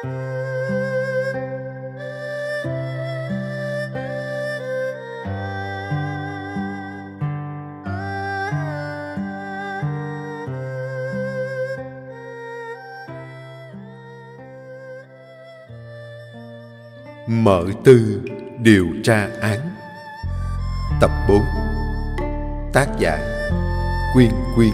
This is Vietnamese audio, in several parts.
Mở tư điều tra án. Tập 4. Tác giả Quyên Quyên.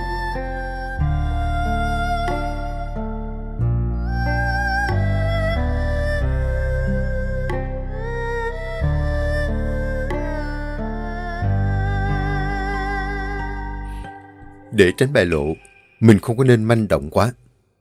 Để tránh bại lộ, mình không có nên manh động quá.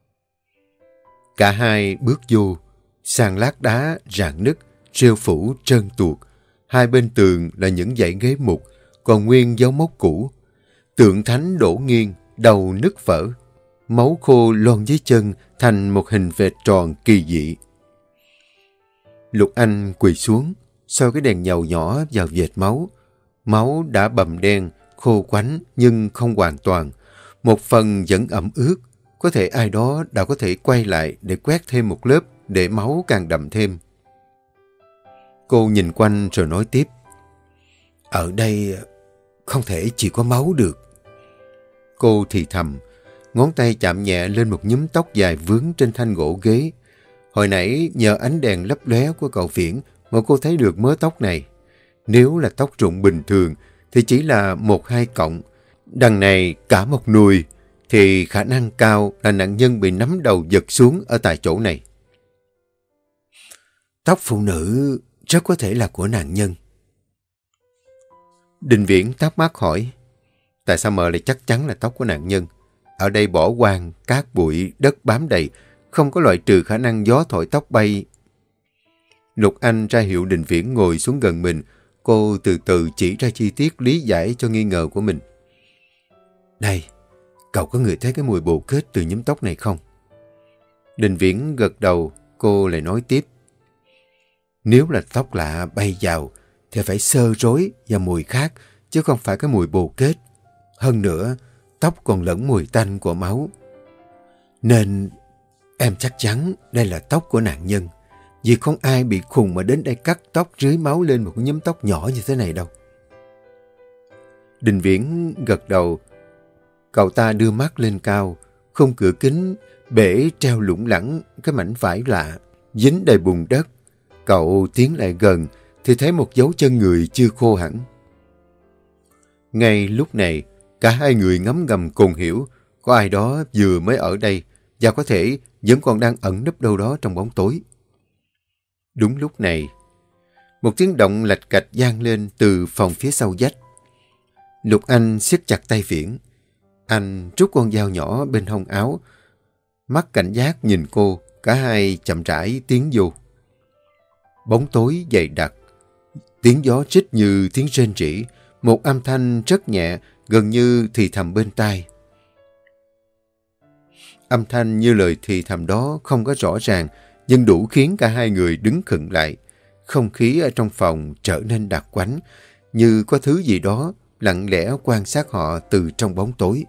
Cả hai bước vô, sàn lát đá rạn nứt, rêu phủ trơn tuột. Hai bên tường là những dãy ghế mục, còn nguyên dấu mốc cũ. Tượng thánh đổ nghiêng, đầu nứt vỡ. Máu khô loan dưới chân thành một hình vệt tròn kỳ dị. Lục Anh quỳ xuống, soi cái đèn dầu nhỏ vào vệt máu. Máu đã bầm đen, khô quánh nhưng không hoàn toàn. Một phần vẫn ẩm ướt. Có thể ai đó đã có thể quay lại để quét thêm một lớp để máu càng đậm thêm. Cô nhìn quanh rồi nói tiếp. Ở đây không thể chỉ có máu được. Cô thì thầm, ngón tay chạm nhẹ lên một nhúm tóc dài vướng trên thanh gỗ ghế. Hồi nãy nhờ ánh đèn lấp lóe của cậu Viễn mà cô thấy được mớ tóc này. Nếu là tóc rụng bình thường thì chỉ là 1-2 cọng. Đằng này cả một nùi thì khả năng cao là nạn nhân bị nắm đầu giật xuống ở tại chỗ này. Tóc phụ nữ rất có thể là của nạn nhân. Đình Viễn thắc mắc hỏi, tại sao mờ lại chắc chắn là tóc của nạn nhân? Ở đây bỏ hoang, cát bụi, đất bám đầy, không có loại trừ khả năng gió thổi tóc bay. Lục Anh ra hiệu Đình Viễn ngồi xuống gần mình. Cô từ từ chỉ ra chi tiết lý giải cho nghi ngờ của mình. Đây, cậu có ngửi thấy cái mùi bồ kết từ nhúm tóc này không? Đình Viễn gật đầu, cô lại nói tiếp. Nếu là tóc lạ bay vào thì phải xơ rối và mùi khác, chứ không phải cái mùi bồ kết. Hơn nữa, tóc còn lẫn mùi tanh của máu. Nên em chắc chắn đây là tóc của nạn nhân. Vì không ai bị khùng mà đến đây cắt tóc rưới máu lên một nhúm tóc nhỏ như thế này đâu. Đình Viễn gật đầu. Cậu ta đưa mắt lên cao, khung cửa kính bể treo lủng lẳng cái mảnh vải lạ, dính đầy bùn đất. Cậu tiến lại gần thì thấy một dấu chân người chưa khô hẳn. Ngay lúc này, cả hai người ngấm ngầm cùng hiểu có ai đó vừa mới ở đây và có thể vẫn còn đang ẩn nấp đâu đó trong bóng tối. Đúng lúc này, một tiếng động lạch cạch vang lên từ phòng phía sau vách. Lục Anh siết chặt tay Viễn. Anh rút con dao nhỏ bên hông áo. Mắt cảnh giác nhìn cô, cả hai chậm rãi tiến vô. Bóng tối dày đặc. Tiếng gió rít như tiếng rên rỉ. Một âm thanh rất nhẹ, gần như thì thầm bên tai. Âm thanh như lời thì thầm đó không có rõ ràng, nhưng đủ khiến cả hai người đứng khựng lại. Không khí ở trong phòng trở nên đặc quánh, như có thứ gì đó lặng lẽ quan sát họ từ trong bóng tối.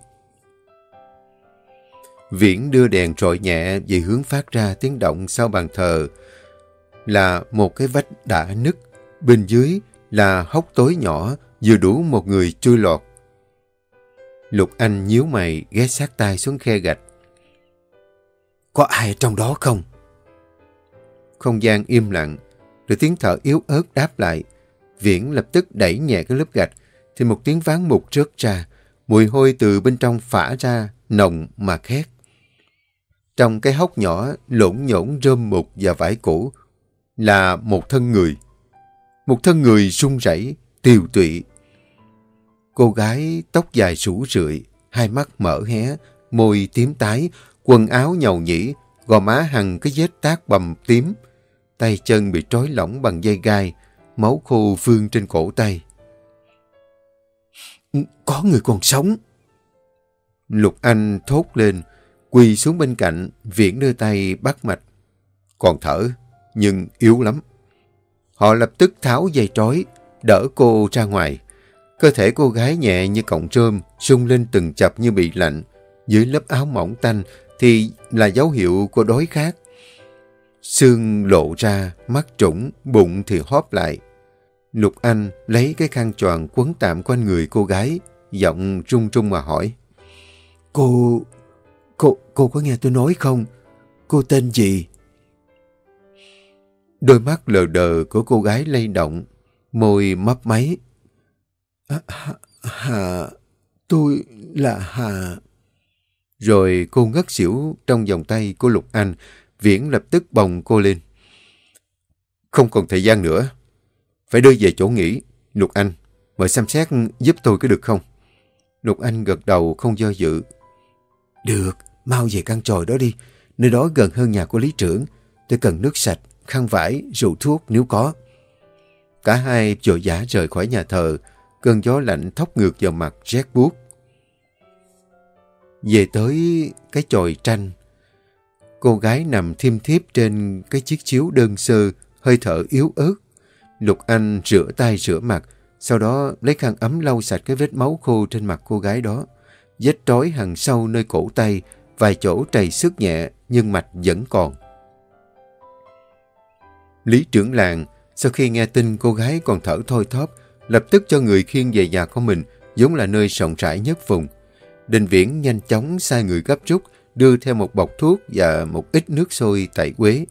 Viễn đưa đèn rọi nhẹ về hướng phát ra tiếng động sau bàn thờ. Là một cái vách đã nứt, bên dưới là hốc tối nhỏ vừa đủ một người chui lọt. Lục Anh nhíu mày ghé sát tai xuống khe gạch. Có ai ở trong đó không? Không gian im lặng, rồi tiếng thở yếu ớt đáp lại. Viễn lập tức đẩy nhẹ cái lớp gạch, thì một tiếng ván mục rớt ra. Mùi hôi từ bên trong phả ra, nồng mà khét. Trong cái hốc nhỏ lộn nhổn rơm mục và vải cũ là một thân người. Một thân người run rẩy, tiều tụy. Cô gái tóc dài rủ rượi, hai mắt mở hé, môi tím tái, quần áo nhầu nhĩ, gò má hằn cái vết tát bầm tím. Tay chân bị trói lỏng bằng dây gai, máu khô vương trên cổ tay. Có người còn sống. Lục Anh thốt lên, quỳ xuống bên cạnh. Viễn đưa tay bắt mạch. Còn thở, nhưng yếu lắm. Họ lập tức tháo dây trói, đỡ cô ra ngoài. Cơ thể cô gái nhẹ như cọng rơm, rung lên từng chập như bị lạnh. Dưới lớp áo mỏng tanh thì là dấu hiệu của đói khát. Xương lộ ra, mắt trũng, bụng thì hóp lại. Lục Anh lấy cái khăn choàng quấn tạm quanh người cô gái, giọng run run mà hỏi. Cô có nghe tôi nói không? Cô tên gì? Đôi mắt lờ đờ của cô gái lay động, môi mấp máy. Hà, tôi là Hà. Rồi cô ngất xỉu trong vòng tay của Lục Anh. Viễn lập tức bồng cô lên. Không còn thời gian nữa. Phải đưa về chỗ nghỉ. Lục Anh, mời xem xét giúp tôi có được không? Lục Anh gật đầu không do dự. Được, mau về căn tròi đó đi. Nơi đó gần hơn nhà của lý trưởng. Tôi cần nước sạch, khăn vải, rượu thuốc nếu có. Cả hai vội vã rời khỏi nhà thờ. Cơn gió lạnh thốc ngược vào mặt rét buốt. Về tới cái chòi tranh. Cô gái nằm thiêm thiếp trên cái chiếc chiếu đơn sơ, hơi thở yếu ớt. Lục Anh rửa tay rửa mặt, sau đó lấy khăn ấm lau sạch cái vết máu khô trên mặt cô gái đó. Vết trói hằn sâu nơi cổ tay, vài chỗ trầy xước nhẹ nhưng mạch vẫn còn. Lý trưởng làng, sau khi nghe tin cô gái còn thở thoi thóp, lập tức cho người khiêng về nhà của mình, vốn là nơi rộng rãi nhất vùng. Đình Viễn nhanh chóng sai người gấp rút, đưa theo một bọc thuốc và một ít nước sôi tẩy uế.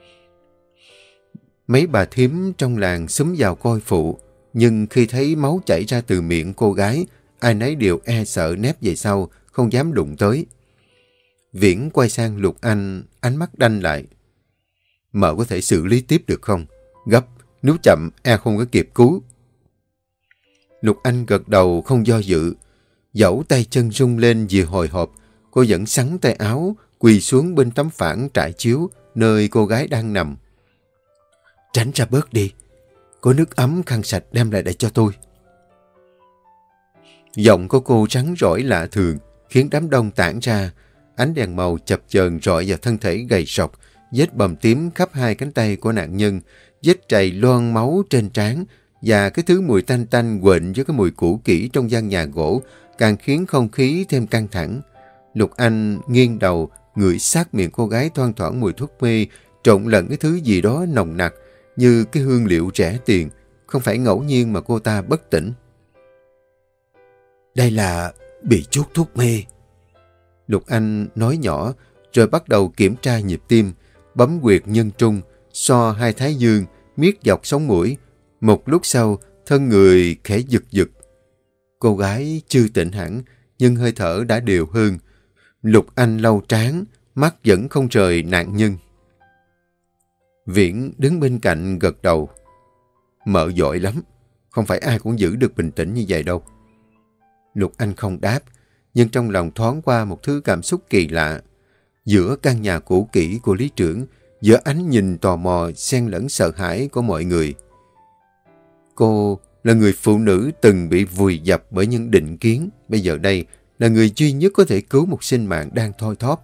Mấy bà thím trong làng xúm vào coi phụ, nhưng khi thấy máu chảy ra từ miệng cô gái, ai nấy đều e sợ nép về sau, không dám đụng tới. Viễn quay sang Lục Anh, ánh mắt đanh lại. Mợ có thể xử lý tiếp được không? Gấp, nếu chậm e không có kịp cứu. Lục Anh gật đầu không do dự, dẫu tay chân rung lên vì hồi hộp, cô vẫn xắn tay áo, quỳ xuống bên tấm phản trải chiếu, nơi cô gái đang nằm. Tránh ra bớt đi, có nước ấm khăn sạch đem lại để cho tôi. Giọng của cô rắn rỏi lạ thường, khiến đám đông tản ra. Ánh đèn màu chập chờn rọi vào thân thể gầy sọc, vết bầm tím khắp hai cánh tay của nạn nhân, vết trầy loang máu trên trán và cái thứ mùi tanh tanh quện với cái mùi cũ kỹ trong gian nhà gỗ càng khiến không khí thêm căng thẳng. Lục Anh nghiêng đầu, ngửi sát miệng cô gái thoang thoảng mùi thuốc mê, trộn lẫn cái thứ gì đó nồng nặc như cái hương liệu rẻ tiền. Không phải ngẫu nhiên mà cô ta bất tỉnh. Đây là bị chuốt thuốc mê. Lục Anh nói nhỏ, rồi bắt đầu kiểm tra nhịp tim, bấm huyệt nhân trung, so hai thái dương, miết dọc sống mũi. Một lúc sau, thân người khẽ giật giật. Cô gái chưa tỉnh hẳn, nhưng hơi thở đã đều hơn. Lục Anh lau trán, mắt vẫn không rời nạn nhân. Viễn đứng bên cạnh gật đầu. Mợ giỏi lắm, không phải ai cũng giữ được bình tĩnh như vậy đâu. Lục Anh không đáp, nhưng trong lòng thoáng qua một thứ cảm xúc kỳ lạ. Giữa căn nhà cũ kỹ của lý trưởng, giữa ánh nhìn tò mò xen lẫn sợ hãi của mọi người. Cô là người phụ nữ từng bị vùi dập bởi những định kiến, bây giờ đây là người duy nhất có thể cứu một sinh mạng đang thoi thóp.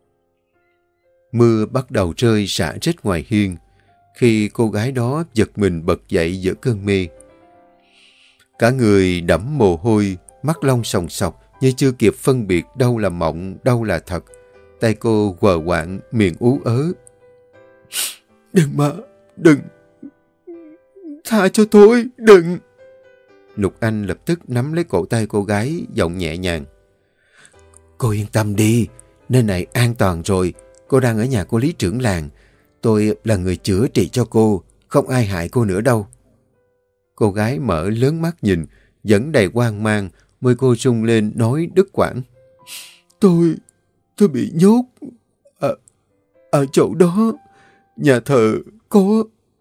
Mưa bắt đầu rơi rã rích ngoài hiên, khi cô gái đó giật mình bật dậy giữa cơn mê. Cả người đẫm mồ hôi, mắt long sòng sọc như chưa kịp phân biệt đâu là mộng, đâu là thật. Tay cô quờ quạng, miệng ú ớ. Đừng mà, đừng, tha cho tôi, đừng. Lục Anh lập tức nắm lấy cổ tay cô gái, giọng nhẹ nhàng. Cô yên tâm đi, nơi này an toàn rồi, cô đang ở nhà của lý trưởng làng. Tôi là người chữa trị cho cô, không ai hại cô nữa đâu. Cô gái mở lớn mắt nhìn, vẫn đầy hoang mang, môi cô rung lên nói đứt quãng. Tôi bị nhốt ở chỗ đó, nhà thờ có...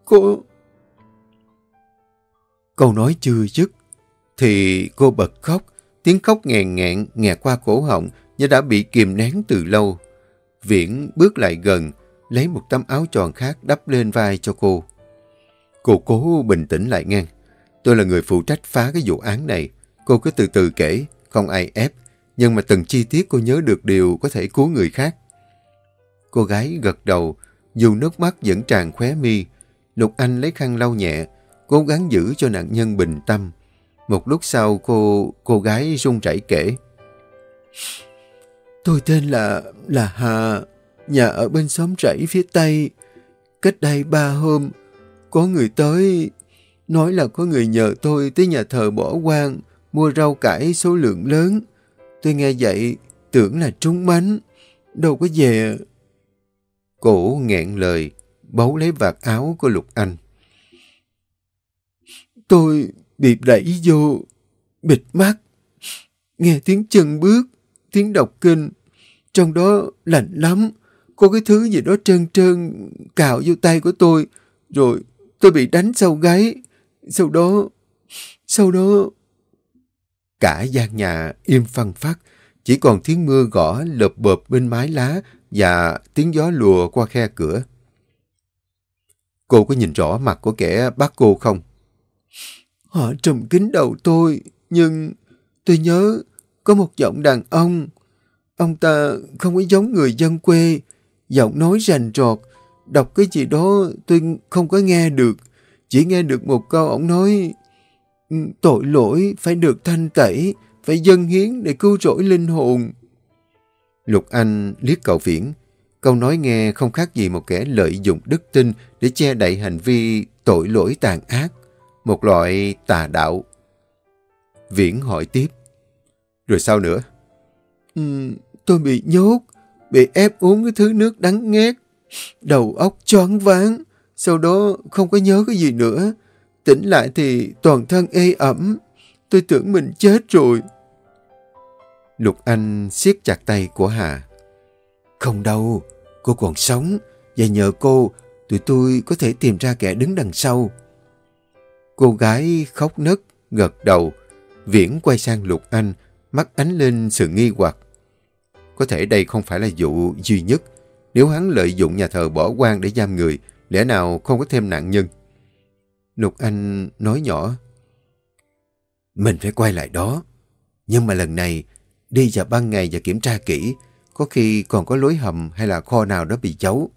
Câu nói chưa dứt, thì cô bật khóc, tiếng khóc nghẹn nghẹn nghẹt qua cổ họng như đã bị kìm nén từ lâu. Viễn bước lại gần, lấy một tấm áo tròn khác đắp lên vai cho cô. Cô cố bình tĩnh lại ngang. Tôi là người phụ trách phá cái vụ án này. Cô cứ từ từ kể, không ai ép. Nhưng mà từng chi tiết cô nhớ được đều có thể cứu người khác. Cô gái gật đầu, dù nước mắt vẫn tràn khóe mi. Lục Anh lấy khăn lau nhẹ, cố gắng giữ cho nạn nhân bình tâm. Một lúc sau cô gái run rẩy kể. Tôi tên là Hà, nhà ở bên xóm rẫy phía Tây. cách đây 3 hôm, có người tới, nói là có người nhờ tôi tới nhà thờ bỏ hoang, mua rau cải số lượng lớn. Tôi nghe vậy, tưởng là trúng mánh, đâu có về. Cô nghẹn lời, bấu lấy vạt áo của Lục Anh. Tôi bị đẩy vô, bịt mắt, nghe tiếng chân bước, tiếng đọc kinh. Trong đó lạnh lắm, có cái thứ gì đó trơn trơn cào vô tay của tôi, rồi tôi bị đánh sau gáy. Sau đó... Cả gian nhà im phăng phắc, chỉ còn tiếng mưa gõ lợp bợp bên mái lá và tiếng gió lùa qua khe cửa. Cô có nhìn rõ mặt của kẻ bắt cô không? Họ trùm kín đầu tôi, nhưng tôi nhớ có một giọng đàn ông. Ông ta không có giống người dân quê, giọng nói rành rọt, đọc cái gì đó tôi không có nghe được. Chỉ nghe được một câu ông nói, tội lỗi phải được thanh tẩy, phải dâng hiến để cứu rỗi linh hồn. Lục Anh liếc cậu Viễn. Câu nói nghe không khác gì một kẻ lợi dụng đức tin để che đậy hành vi tội lỗi tàn ác, một loại tà đạo. Viễn hỏi tiếp. Rồi sao nữa? Tôi bị nhốt, bị ép uống cái thứ nước đắng nghét, đầu óc choáng váng, sau đó không có nhớ cái gì nữa. Tỉnh lại thì toàn thân ê ẩm, tôi tưởng mình chết rồi. Lục Anh siết chặt tay của Hà. Không đâu, cô còn sống, và nhờ cô, tụi tôi có thể tìm ra kẻ đứng đằng sau. Cô gái khóc nấc, gật đầu. Viễn quay sang Lục Anh, mắt ánh lên sự nghi hoặc. Có thể đây không phải là vụ duy nhất. Nếu hắn lợi dụng nhà thờ bỏ hoang để giam người, lẽ nào không có thêm nạn nhân? Lục Anh nói nhỏ. Mình phải quay lại đó. Nhưng mà lần này, đi vào ban ngày và kiểm tra kỹ, có khi còn có lối hầm hay là kho nào đó bị giấu.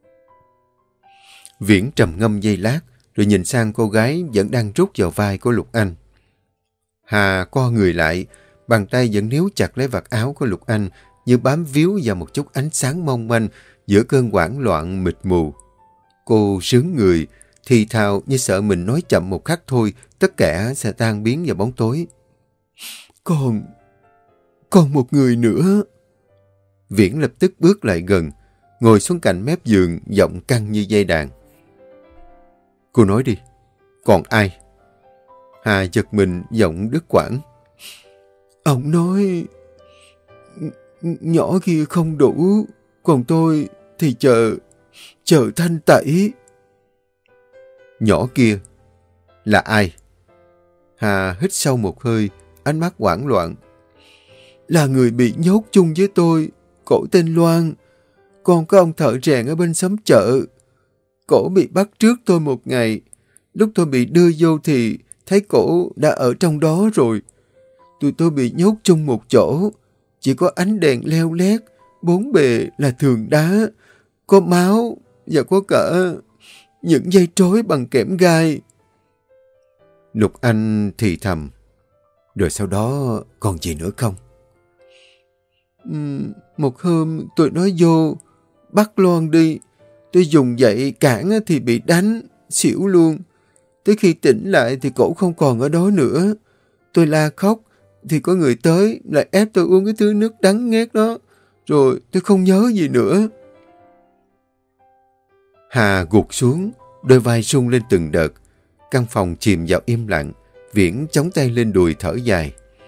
Viễn trầm ngâm giây lát, rồi nhìn sang cô gái vẫn đang rút vào vai của Lục Anh. Hà co người lại, bàn tay vẫn níu chặt lấy vạt áo của Lục Anh, như bám víu vào một chút ánh sáng mong manh giữa cơn hoảng loạn mịt mù. Cô sướng người, thì thào như sợ mình nói chậm một khắc thôi, tất cả sẽ tan biến vào bóng tối. Còn một người nữa. Viễn lập tức bước lại gần, ngồi xuống cạnh mép giường, giọng căng như dây đàn. Cô nói đi, còn ai? Hà giật mình, giọng đứt quãng. Ông nói, nhỏ kia không đủ, còn tôi thì chờ thanh tẩy. Nhỏ kia là ai? Hà hít sâu một hơi, ánh mắt hoảng loạn. Là người bị nhốt chung với tôi, cổ tên Loan. Còn có ông thợ rèn ở bên xóm chợ. Cổ bị bắt trước tôi một ngày. Lúc tôi bị đưa vô thì thấy cổ đã ở trong đó rồi. Tụi tôi bị nhốt chung một chỗ. Chỉ có ánh đèn leo lét, bốn bề là tường đá. Có máu và có cả những dây trói bằng kẽm gai. Lục Anh thì thầm. Rồi sau đó còn gì nữa không? Một hôm tôi nói vô, bắt Loan đi. Tôi dùng dậy cản thì bị đánh, xỉu luôn. Tới khi tỉnh lại thì cổ không còn ở đó nữa. Tôi la khóc, thì có người tới lại ép tôi uống cái thứ nước đắng nghét đó. Rồi tôi không nhớ gì nữa. Hà gục xuống, đôi vai rung lên từng đợt. Căn phòng chìm vào im lặng. Viễn chống tay lên đùi thở dài.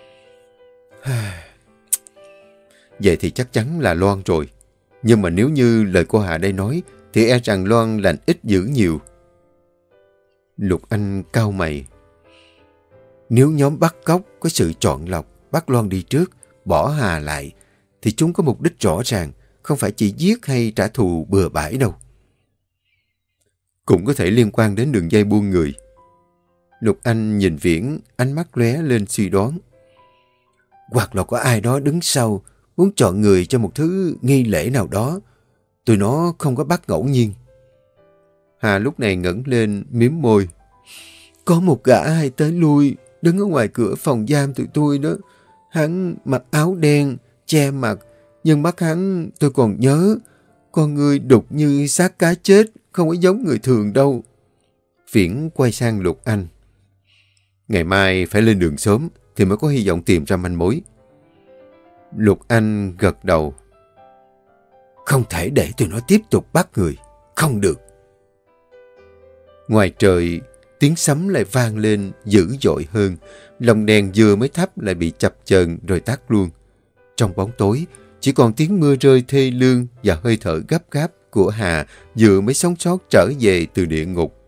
Vậy thì chắc chắn là Loan rồi. Nhưng mà nếu như lời cô Hà đây nói, thì e rằng Loan lành ít dữ nhiều. Lục Anh cau mày. Nếu nhóm bắt cóc có sự chọn lọc, bắt Loan đi trước, bỏ Hà lại, thì chúng có mục đích rõ ràng, không phải chỉ giết hay trả thù bừa bãi đâu. Cũng có thể liên quan đến đường dây buôn người. Lục Anh nhìn Viễn, ánh mắt lóe lên suy đoán. Hoặc là có ai đó đứng sau, muốn chọn người cho một thứ nghi lễ nào đó. Tụi nó không có bắt ngẫu nhiên. Hà lúc này ngẩng lên, mím môi. Có một gã hay tới lui, đứng ở ngoài cửa phòng giam tụi tôi đó. Hắn mặc áo đen, che mặt, nhưng mắt hắn tôi còn nhớ. Con người đục như xác cá chết, không có giống người thường đâu. Viễn quay sang Lục Anh. Ngày mai phải lên đường sớm thì mới có hy vọng tìm ra manh mối. Lục Anh gật đầu. Không thể để tụi nó tiếp tục bắt người. Không được. Ngoài trời, tiếng sấm lại vang lên dữ dội hơn. Lồng đèn vừa mới thắp lại bị chập chờn rồi tắt luôn. Trong bóng tối, chỉ còn tiếng mưa rơi thê lương và hơi thở gấp gáp của Hà vừa mới sống sót trở về từ địa ngục.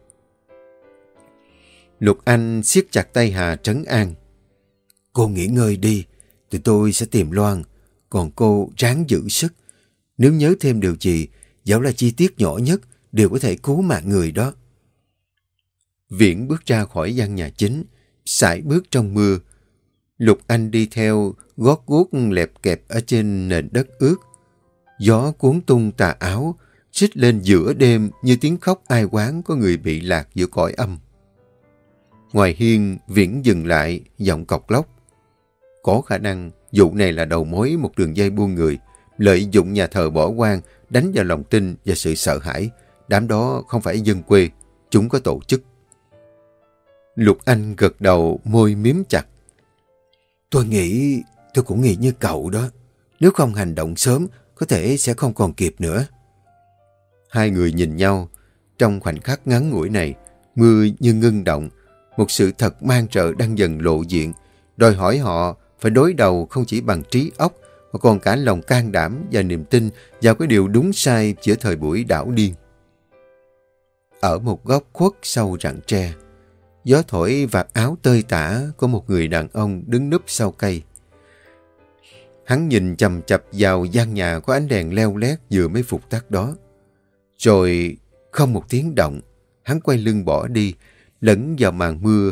Lục Anh siết chặt tay Hà trấn an. Cô nghỉ ngơi đi, tụi tôi sẽ tìm Loan. Còn cô ráng giữ sức. Nếu nhớ thêm điều gì, dẫu là chi tiết nhỏ nhất, đều có thể cứu mạng người đó. Viễn bước ra khỏi gian nhà chính, sải bước trong mưa. Lục Anh đi theo, gót guốc lẹp kẹp ở trên nền đất ướt. Gió cuốn tung tà áo, xích lên giữa đêm như tiếng khóc ai oán có người bị lạc giữa cõi âm. Ngoài hiên, Viễn dừng lại, giọng cộc lốc. Có khả năng vụ này là đầu mối một đường dây buôn người, lợi dụng nhà thờ bỏ hoang, đánh vào lòng tin và sự sợ hãi. Đám đó không phải dân quê, chúng có tổ chức. Lục Anh gật đầu, môi miếm chặt. Tôi cũng nghĩ như cậu đó. Nếu không hành động sớm, có thể sẽ không còn kịp nữa. Hai người nhìn nhau. Trong khoảnh khắc ngắn ngủi này, mưa như ngưng động. Một sự thật man rợ đang dần lộ diện, đòi hỏi họ phải đối đầu không chỉ bằng trí óc, mà còn cả lòng can đảm và niềm tin vào cái điều đúng sai giữa thời buổi đảo điên. Ở một góc khuất sau rặng tre, gió thổi vạt áo tơi tả có một người đàn ông đứng núp sau cây. Hắn nhìn chằm chằm vào gian nhà có ánh đèn leo lét vừa mới phục tắt đó. Rồi không một tiếng động, hắn quay lưng bỏ đi, lẫn vào màn mưa.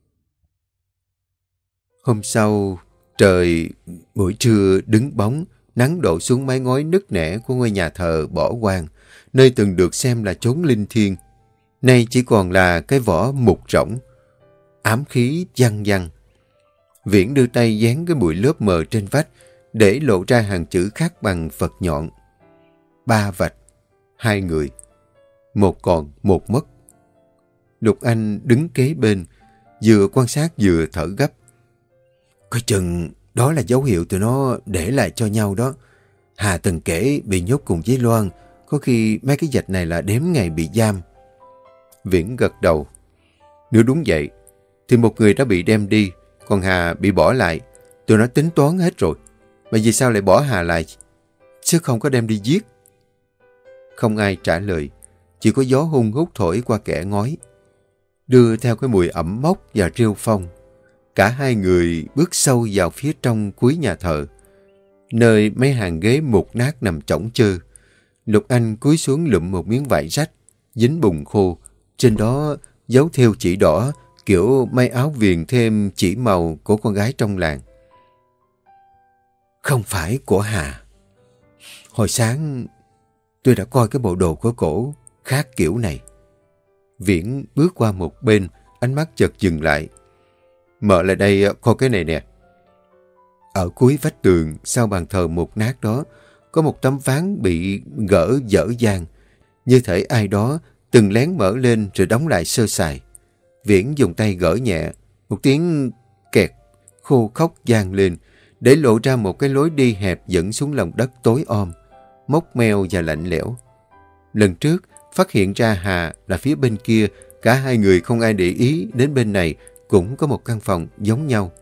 Hôm sau, trời buổi trưa đứng bóng, nắng đổ xuống mái ngói nứt nẻ của ngôi nhà thờ bỏ hoang, nơi từng được xem là chốn linh thiêng. Nay chỉ còn là cái vỏ mục rỗng, ám khí văng văng. Viễn đưa tay dán cái bụi lớp mờ trên vách, để lộ ra hàng chữ khắc bằng vật nhọn. 3 vạch, 2 người, một còn, một mất. Lục Anh đứng kế bên, vừa quan sát vừa thở gấp. Coi chừng đó là dấu hiệu tụi nó để lại cho nhau đó. Hà từng kể bị nhốt cùng với Loan, có khi mấy cái vạch này là đếm ngày bị giam. Viễn gật đầu. Nếu đúng vậy, thì một người đã bị đem đi, còn Hà bị bỏ lại. Tụi nó tính toán hết rồi. Mà vì sao lại bỏ Hà lại, chứ không có đem đi giết? Không ai trả lời, chỉ có gió hun hút thổi qua kẽ ngói, đưa theo cái mùi ẩm mốc và rêu phong. Cả hai người bước sâu vào phía trong cuối nhà thờ, nơi mấy hàng ghế mục nát nằm chõng chơ. Lục Anh cúi xuống lụm một miếng vải rách, dính bùn khô. Trên đó dấu thêu chỉ đỏ, kiểu may áo viền thêm chỉ màu của con gái trong làng. Không phải của Hà. Hồi sáng tôi đã coi cái bộ đồ của cổ khác kiểu này. Viễn bước qua một bên, ánh mắt chợt dừng lại. Mở lại đây coi cái này nè. Ở cuối vách tường, sau bàn thờ mục nát đó, có một tấm ván bị gỡ dở dang, như thể ai đó từng lén mở lên rồi đóng lại sơ sài. Viễn dùng tay gỡ nhẹ, một tiếng kẹt khô khóc vang lên, để lộ ra một cái lối đi hẹp dẫn xuống lòng đất tối om, mốc meo và lạnh lẽo. Lần trước, phát hiện ra Hà là phía bên kia, cả hai người không ai để ý đến bên này cũng có một căn phòng giống nhau.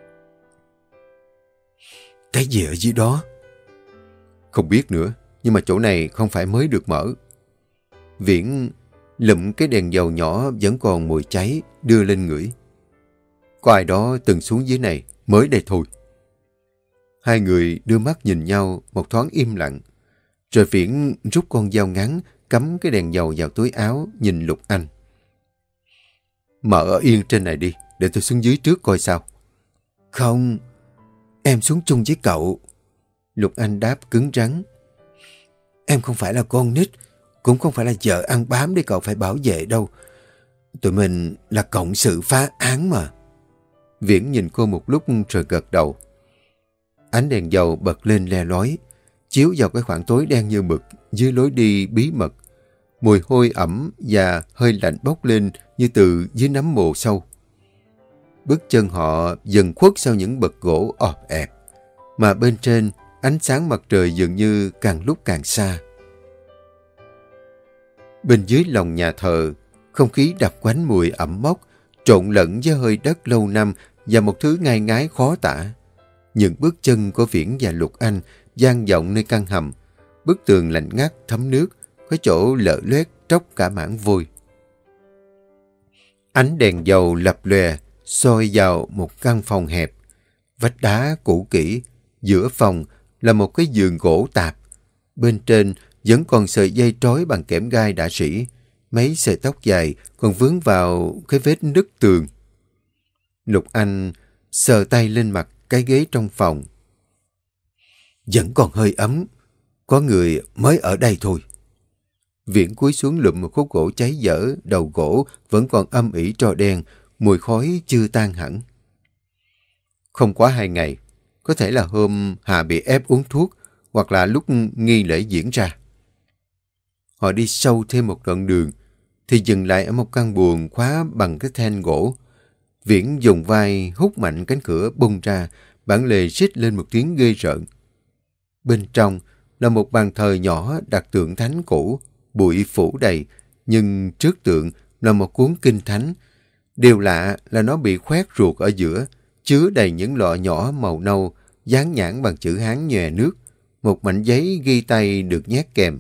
Cái gì ở dưới đó? Không biết nữa, nhưng mà chỗ này không phải mới được mở. Viễn lụm cái đèn dầu nhỏ vẫn còn mùi cháy, đưa lên ngửi. Có ai đó từng xuống dưới này, mới đây thôi. Hai người đưa mắt nhìn nhau một thoáng im lặng. Rồi Viễn rút con dao ngắn, cắm cái đèn dầu vào túi áo, nhìn Lục Anh. Mở ở yên trên này đi, để tôi xuống dưới trước coi sao. Không, em xuống chung với cậu. Lục Anh đáp cứng rắn. Em không phải là con nít, cũng không phải là vợ ăn bám để cậu phải bảo vệ đâu. Tụi mình là cộng sự phá án mà. Viễn nhìn cô một lúc rồi gật đầu. Ánh đèn dầu bật lên le lói, chiếu vào cái khoảng tối đen như mực dưới lối đi bí mật. Mùi hôi ẩm và hơi lạnh bốc lên như từ dưới nấm mồ sâu. Bước chân họ dần khuất sau những bậc gỗ ọp ẹp, mà bên trên ánh sáng mặt trời dường như càng lúc càng xa. Bên dưới lòng nhà thờ, không khí đặc quánh mùi ẩm mốc, trộn lẫn với hơi đất lâu năm và một thứ ngai ngái khó tả. Những bước chân của Viễn và Lục Anh vang vọng nơi căn hầm. Bức tường lạnh ngắt thấm nước, có chỗ lở loét tróc cả mảng vôi. Ánh đèn dầu lập lòe soi vào một căn phòng hẹp. Vách đá cũ kỹ, giữa phòng là một cái giường gỗ tạp. Bên trên vẫn còn sợi dây trói bằng kẽm gai đã rỉ. Mấy sợi tóc dài còn vướng vào cái vết nứt tường. Lục Anh sờ tay lên mặt cái ghế trong phòng. Vẫn còn hơi ấm. Có người mới ở đây thôi. Viễn cúi xuống lụm một khúc gỗ cháy dở, đầu gỗ vẫn còn âm ỉ tro đen, mùi khói chưa tan hẳn. Không quá 2 ngày, có thể là hôm Hà bị ép uống thuốc, hoặc là lúc nghi lễ diễn ra. Họ đi sâu thêm một đoạn đường, thì dừng lại ở một căn buồng khóa bằng cái then gỗ. Viễn dùng vai hút mạnh cánh cửa bung ra, bản lề rít lên một tiếng ghê rợn. Bên trong là một bàn thờ nhỏ đặt tượng thánh cũ, bụi phủ đầy, nhưng trước tượng là một cuốn kinh thánh. Điều lạ là nó bị khoét ruột ở giữa, chứa đầy những lọ nhỏ màu nâu, dán nhãn bằng chữ Hán nhòe nước. Một mảnh giấy ghi tay được nhét kèm.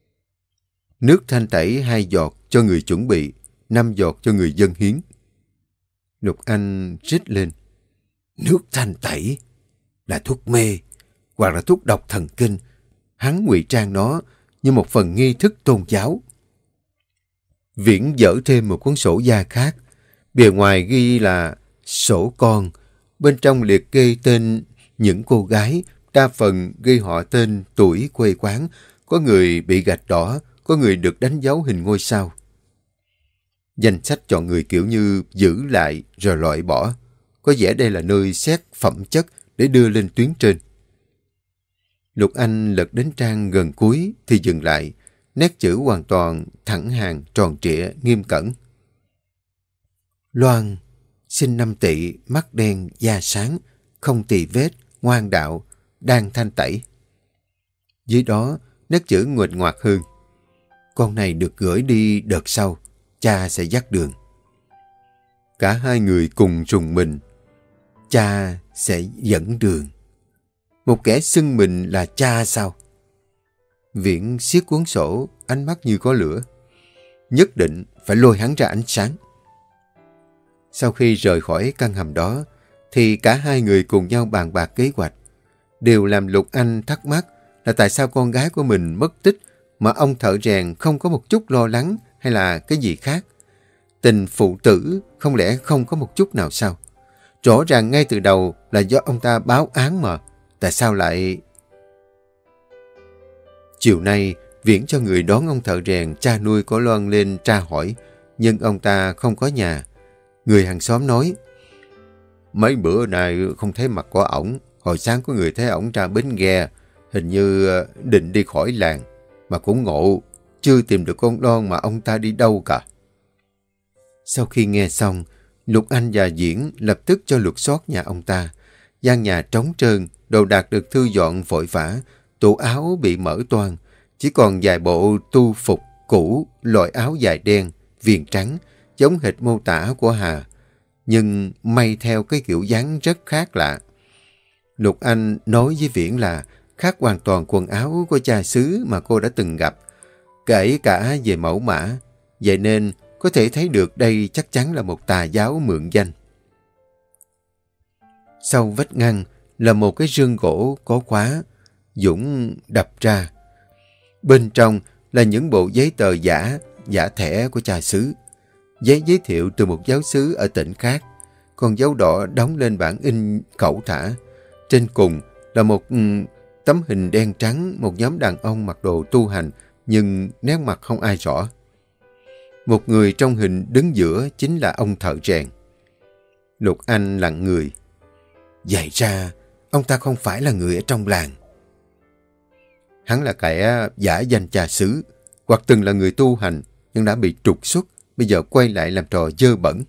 Nước thanh tẩy 2 giọt cho người chuẩn bị, 5 giọt cho người dâng hiến. Lục Anh rít lên. Nước thanh tẩy là thuốc mê, hoặc là thuốc độc thần kinh. Hắn ngụy trang nó như một phần nghi thức tôn giáo. Viễn dở thêm một cuốn sổ da khác. Bìa ngoài ghi là sổ con. Bên trong liệt kê tên những cô gái, đa phần ghi họ tên, tuổi, quê quán. Có người bị gạch đỏ, có người được đánh dấu hình ngôi sao. Danh sách chọn người kiểu như giữ lại rồi loại bỏ. Có vẻ đây là nơi xét phẩm chất để đưa lên tuyến trên. Lục Anh lật đến trang gần cuối thì dừng lại. Nét chữ hoàn toàn thẳng hàng, tròn trịa, nghiêm cẩn. Loan, sinh năm Tỵ, mắt đen, da sáng, không tì vết, ngoan đạo, đang thanh tẩy. Dưới đó, nét chữ nguệch ngoạc hơn. Con này được gửi đi đợt sau, cha sẽ dắt đường. Cả hai người cùng rùng mình. Cha sẽ dẫn đường. Một kẻ xưng mình là cha sao? Viễn siết cuốn sổ, ánh mắt như có lửa. Nhất định phải lôi hắn ra ánh sáng. Sau khi rời khỏi căn hầm đó, thì cả hai người cùng nhau bàn bạc kế hoạch. Điều làm Lục Anh thắc mắc là tại sao con gái của mình mất tích mà ông thợ rèn không có một chút lo lắng hay là cái gì khác. Tình phụ tử không lẽ không có một chút nào sao? Rõ ràng ngay từ đầu là do ông ta báo án mà. Tại sao lại... Chiều nay, Viễn cho người đón ông thợ rèn cha nuôi của Loan lên tra hỏi, nhưng ông ta không có nhà. Người hàng xóm nói, mấy bữa nay không thấy mặt của ổng. Hồi sáng có người thấy ổng ra bến ghe, hình như định đi khỏi làng. Mà cũng ngộ, chưa tìm được con Loan mà ông ta đi đâu cả. Sau khi nghe xong, Lục Anh và Viễn lập tức cho lục soát nhà ông ta. Gian nhà trống trơn, đồ đạc được thu dọn vội vã, tủ áo bị mở toang, chỉ còn vài bộ tu phục cũ, loại áo dài đen, viền trắng, giống hệt mô tả của Hà, nhưng may theo cái kiểu dáng rất khác lạ. Lục Anh nói với Viễn là khác hoàn toàn quần áo của cha xứ mà cô đã từng gặp, kể cả về mẫu mã, vậy nên có thể thấy được đây chắc chắn là một tà giáo mượn danh. Sau vách ngăn là một cái rương gỗ có khóa. Dũng đập ra. Bên trong là những bộ giấy tờ giả thẻ của cha xứ. Giấy giới thiệu từ một giáo xứ ở tỉnh khác. Còn dấu đỏ đóng lên bản in khẩu thả. Trên cùng là một tấm hình đen trắng, một nhóm đàn ông mặc đồ tu hành, nhưng nét mặt không ai rõ. Một người trong hình đứng giữa chính là ông thợ rèn. Lục Anh lặng người. Vậy ra, ông ta không phải là người ở trong làng. Hắn là kẻ giả danh cha xứ, hoặc từng là người tu hành nhưng đã bị trục xuất, bây giờ quay lại làm trò dơ bẩn.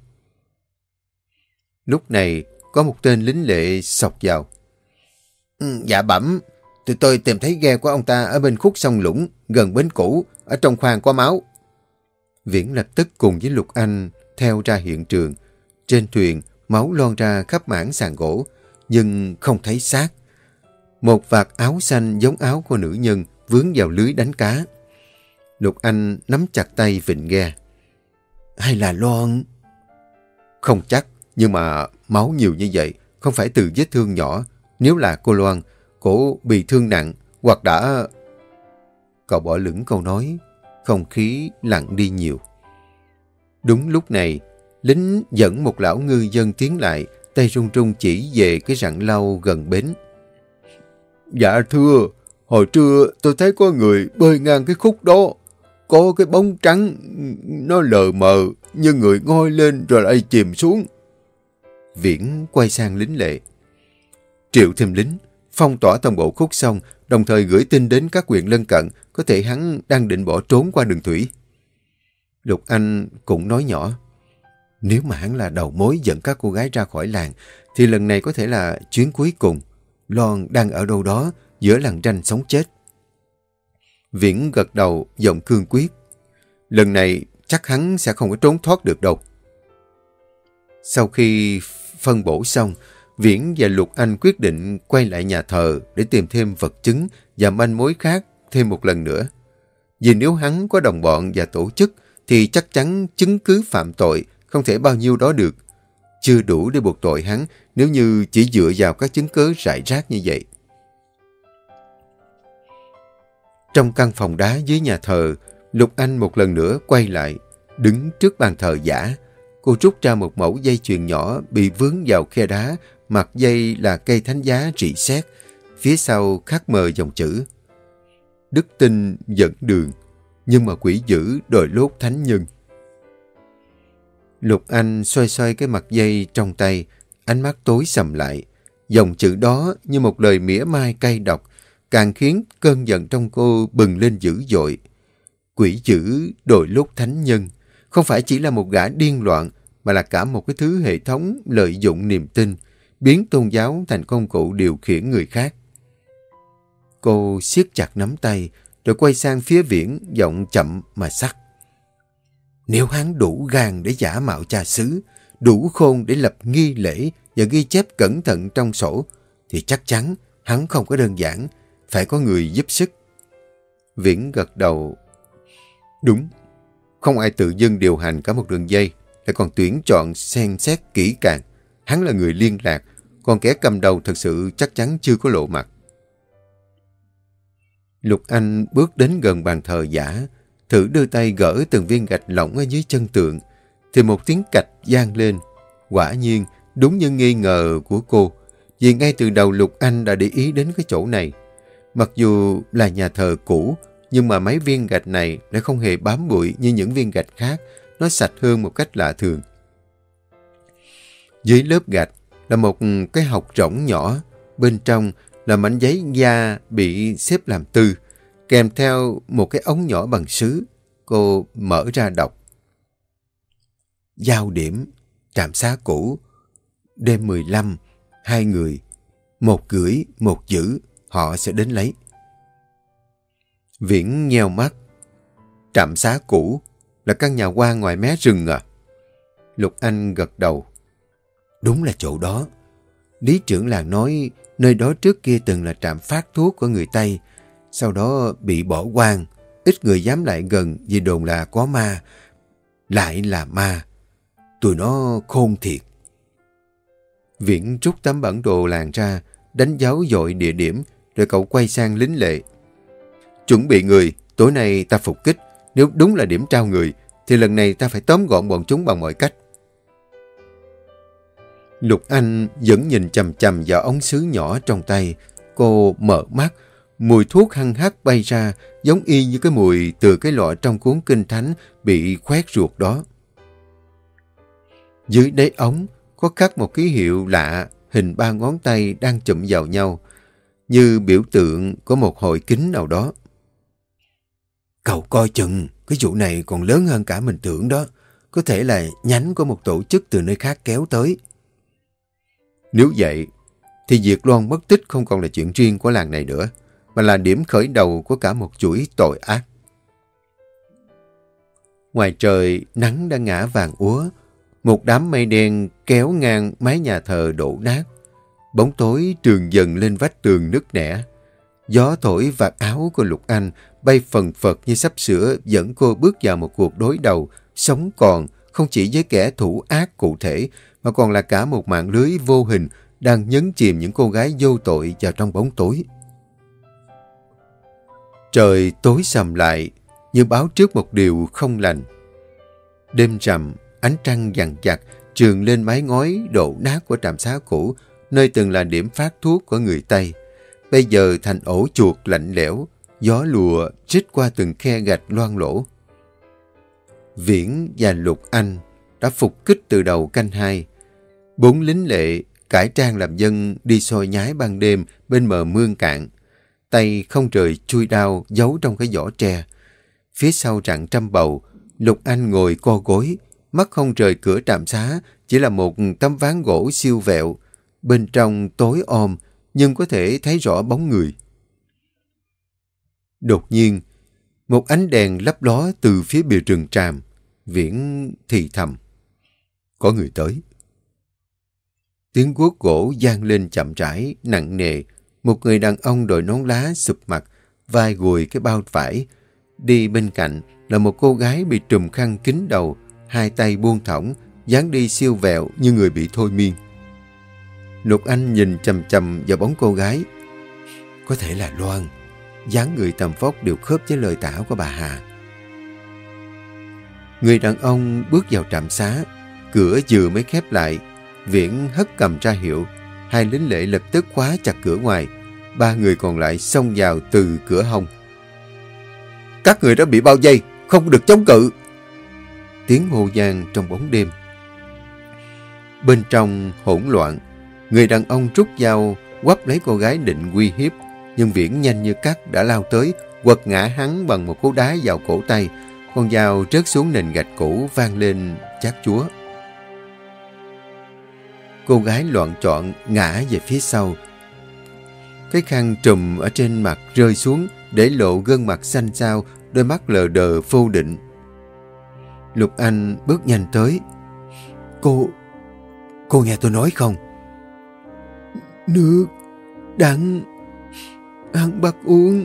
Lúc này, có một tên lính lệ xộc vào. Dạ bẩm, tụi tôi tìm thấy ghe của ông ta ở bên khúc sông Lũng, gần bến cũ, ở trong khoang có máu. Viễn lập tức cùng với Lục Anh theo ra hiện trường. Trên thuyền, máu loang ra khắp mảng sàn gỗ, nhưng không thấy xác. Một vạt áo xanh giống áo của nữ nhân vướng vào lưới đánh cá. Lục Anh nắm chặt tay vịn ghe. Hay là Loan? Không chắc, nhưng mà máu nhiều như vậy không phải từ vết thương nhỏ. Nếu là cô Loan, cổ bị thương nặng hoặc đã... Cậu bỏ lửng câu nói, không khí lặng đi nhiều. Đúng lúc này, lính dẫn một lão ngư dân tiến lại, tay run run chỉ về cái rặng lau gần bến. Dạ thưa, hồi trưa tôi thấy có người bơi ngang cái khúc đó. Có cái bóng trắng, nó lờ mờ, như người ngoi lên rồi lại chìm xuống. Viễn quay sang lính lệ. Triệu thêm lính, phong tỏa toàn bộ khúc sông, đồng thời gửi tin đến các huyện lân cận, có thể hắn đang định bỏ trốn qua đường thủy. Lục Anh cũng nói nhỏ, nếu mà hắn là đầu mối dẫn các cô gái ra khỏi làng, thì lần này có thể là chuyến cuối cùng. Loan đang ở đâu đó, giữa làng tranh sống chết. Viễn gật đầu, giọng cương quyết. Lần này chắc hắn sẽ không có trốn thoát được đâu. Sau khi phân bổ xong, Viễn và Lục Anh quyết định quay lại nhà thờ để tìm thêm vật chứng và manh mối khác thêm một lần nữa. Vì nếu hắn có đồng bọn và tổ chức thì chắc chắn chứng cứ phạm tội không thể bao nhiêu đó được. Chưa đủ để buộc tội hắn nếu như chỉ dựa vào các chứng cứ rải rác như vậy. Trong căn phòng đá dưới nhà thờ, Lục Anh một lần nữa quay lại, đứng trước bàn thờ giả. Cô rút ra một mẩu dây chuyền nhỏ bị vướng vào khe đá, mặt dây là cây thánh giá rỉ sét, phía sau khắc mờ dòng chữ. Đức tin dẫn đường, nhưng mà quỷ dữ đòi lốt thánh nhân. Lục Anh xoay xoay cái mặt dây trong tay, ánh mắt tối sầm lại. Dòng chữ đó như một lời mỉa mai cay độc, càng khiến cơn giận trong cô bừng lên dữ dội. Quỷ dữ đòi lốt thánh nhân, không phải chỉ là một gã điên loạn, mà là cả một cái thứ hệ thống lợi dụng niềm tin, biến tôn giáo thành công cụ điều khiển người khác. Cô siết chặt nắm tay, rồi quay sang phía Viễn, giọng chậm mà sắc. Nếu hắn đủ gan để giả mạo cha xứ, đủ khôn để lập nghi lễ và ghi chép cẩn thận trong sổ, thì chắc chắn hắn không có đơn giản, phải có người giúp sức. Viễn gật đầu. Đúng, không ai tự dưng điều hành cả một đường dây, lại còn tuyển chọn xem xét kỹ càng. Hắn là người liên lạc, còn kẻ cầm đầu thật sự chắc chắn chưa có lộ mặt. Lục Anh bước đến gần bàn thờ giả, thử đưa tay gỡ từng viên gạch lỏng ở dưới chân tượng, thì một tiếng cạch vang lên. Quả nhiên, đúng như nghi ngờ của cô, vì ngay từ đầu Lục Anh đã để ý đến cái chỗ này. Mặc dù là nhà thờ cũ, nhưng mà mấy viên gạch này lại không hề bám bụi như những viên gạch khác, nó sạch hơn một cách lạ thường. Dưới lớp gạch là một cái hộc rỗng nhỏ, bên trong là mảnh giấy da bị xếp làm tư, kèm theo một cái ống nhỏ bằng sứ. Cô mở ra đọc. Giao điểm, trạm xá cũ, đêm 15, 2 người, 1 gửi, 1 giữ, họ sẽ đến lấy. Viễn nheo mắt. Trạm xá cũ là căn nhà hoa ngoài mé rừng à? Lục Anh gật đầu. Đúng là chỗ đó. Lý trưởng làng nói nơi đó trước kia từng là trạm phát thuốc của người Tây, sau đó bị bỏ hoang, ít người dám lại gần vì đồn là có ma. Lại là ma. Tụi nó khôn thiệt. Viễn rút tấm bản đồ làng ra, đánh dấu dội địa điểm, rồi cậu quay sang lính lệ. Chuẩn bị người, tối nay ta phục kích. Nếu đúng là điểm trao người, thì lần này ta phải tóm gọn bọn chúng bằng mọi cách. Lục Anh vẫn nhìn chằm chằm vào ống sứ nhỏ trong tay. Cô mở mắt, mùi thuốc hăng hắc bay ra, giống y như cái mùi từ cái lọ trong cuốn kinh thánh bị khoét ruột đó. Dưới đáy ống có khắc một ký hiệu lạ, hình 3 ngón tay đang chụm vào nhau, như biểu tượng của một hội kính nào đó. Cậu coi chừng, cái vụ này còn lớn hơn cả mình tưởng đó. Có thể là nhánh của một tổ chức từ nơi khác kéo tới. Nếu vậy, thì việc Loan mất tích không còn là chuyện riêng của làng này nữa, mà là điểm khởi đầu của cả một chuỗi tội ác. Ngoài trời, nắng đã ngã vàng úa. Một đám mây đen kéo ngang mái nhà thờ đổ nát. Bóng tối trườn dần lên vách tường nứt nẻ. Gió thổi vạt áo của Lục Anh bay phần phật như sắp sửa dẫn cô bước vào một cuộc đối đầu sống còn, không chỉ với kẻ thủ ác cụ thể, mà còn là cả một mạng lưới vô hình đang nhấn chìm những cô gái vô tội vào trong bóng tối. Trời tối sầm lại, như báo trước một điều không lành. Đêm rằm, ánh trăng vằn vặt trườn lên mái ngói đổ nát của trạm xá cũ, nơi từng là điểm phát thuốc của người Tây. Bây giờ thành ổ chuột lạnh lẽo, gió lùa rít qua từng khe gạch loang lỗ. Viễn và Lục Anh đã phục kích từ đầu canh 2. 4 lính lệ cải trang làm dân đi soi nhái ban đêm bên bờ mương cạn. Tay không rời chui đao giấu trong cái vỏ tre. Phía sau rặng trăm bầu, Lục Anh ngồi co gối, mắt không rời cửa trạm xá, chỉ là một tấm ván gỗ siêu vẹo. Bên trong tối om, nhưng có thể thấy rõ bóng người. Đột nhiên, một ánh đèn lấp ló từ phía bìa rừng tràm. Viễn thì thầm: có người tới. Tiếng guốc gỗ vang lên chậm rãi, nặng nề. Một người đàn ông đội nón lá sụp mặt, vai gùi cái bao vải. Đi bên cạnh là một cô gái bị trùm khăn kín đầu, hai tay buông thõng, dáng đi siêu vẹo như người bị thôi miên. Lục Anh nhìn chằm chằm vào bóng cô gái. Có thể là Loan. Dáng người tầm vóc đều khớp với lời tả của bà Hà. Người đàn ông bước vào trạm xá. Cửa vừa mới khép lại, Viễn hất cầm ra hiệu. Hai lính lệ lập tức khóa chặt cửa ngoài. 3 người còn lại xông vào từ cửa hông. Các người đã bị bao vây, không được chống cự. Tiếng hô vang trong bóng đêm. Bên trong hỗn loạn, người đàn ông rút dao quắp lấy cô gái định uy hiếp, nhưng Viễn nhanh như cắt đã lao tới, quật ngã hắn bằng một cú đá vào cổ tay. Con dao rớt xuống nền gạch cũ vang lên chát chúa. Cô gái loạn trọn ngã về phía sau. Cái khăn trùm ở trên mặt rơi xuống, để lộ gương mặt xanh xao, đôi mắt lờ đờ vô định. Lục Anh bước nhanh tới. Cô nghe tôi nói không? Nước đắng, hắn bắt uống.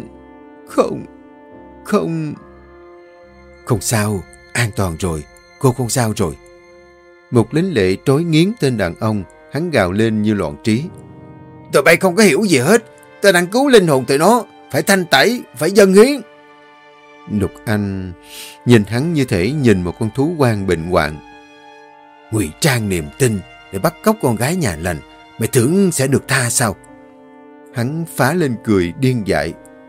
Không sao, an toàn rồi, cô không sao rồi. Một lính lệ trói nghiến tên đàn ông, hắn gào lên như loạn trí. Tụi bay không có hiểu gì hết, tôi đang cứu linh hồn tụi nó, phải thanh tẩy, phải dâng hiến. Lục Anh nhìn hắn như thể nhìn một con thú hoang bệnh hoạn. Ngụy trang niềm tin để bắt cóc con gái nhà lành, mày tưởng sẽ được tha sao? Hắn phá lên cười điên dại.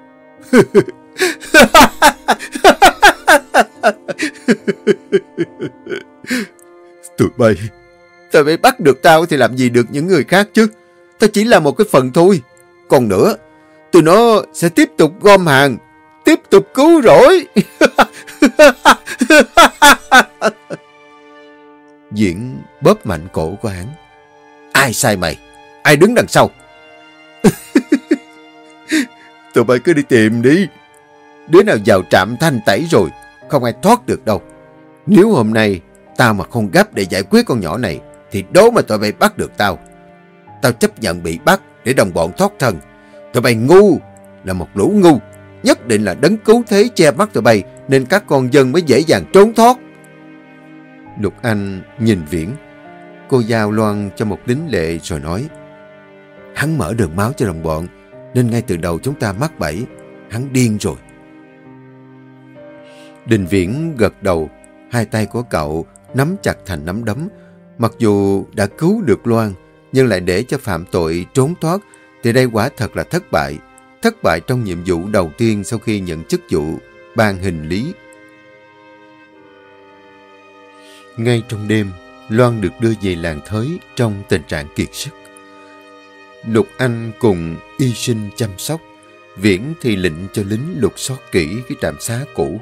Tụi bay bắt được tao thì làm gì được những người khác chứ? Tao chỉ là một cái phần thôi. Còn nữa, tụi nó sẽ tiếp tục gom hàng, tiếp tục cứu rỗi. Diễn bóp mạnh cổ của hắn. Ai sai mày? Ai đứng đằng sau? Tụi bay cứ đi tìm đi. Đứa nào vào trạm thanh tẩy rồi, không ai thoát được đâu. Nếu hôm nay tao mà không gấp để giải quyết con nhỏ này, thì đố mà tụi bay bắt được tao. Tao chấp nhận bị bắt để đồng bọn thoát thân. Tụi bay ngu, là một lũ ngu. Nhất định là đấng cứu thế che mắt tụi bay, nên các con dân mới dễ dàng trốn thoát. Lục Anh nhìn Viễn. Cô giao loan cho một lính lệ rồi nói. Hắn mở đường máu cho đồng bọn, nên ngay từ đầu chúng ta mắc bẫy. Hắn điên rồi. Đình Viễn gật đầu. Hai tay của cậu nắm chặt thành nắm đấm. Mặc dù đã cứu được Loan, nhưng lại để cho phạm tội trốn thoát, thì đây quả thật là thất bại. Thất bại trong nhiệm vụ đầu tiên sau khi nhận chức vụ ban hình lý. Ngay trong đêm, Loan được đưa về làng Thới trong tình trạng kiệt sức. Lục Anh cùng y sinh chăm sóc. Viễn thì lệnh cho lính lục soát kỹ cái trạm xá cũ.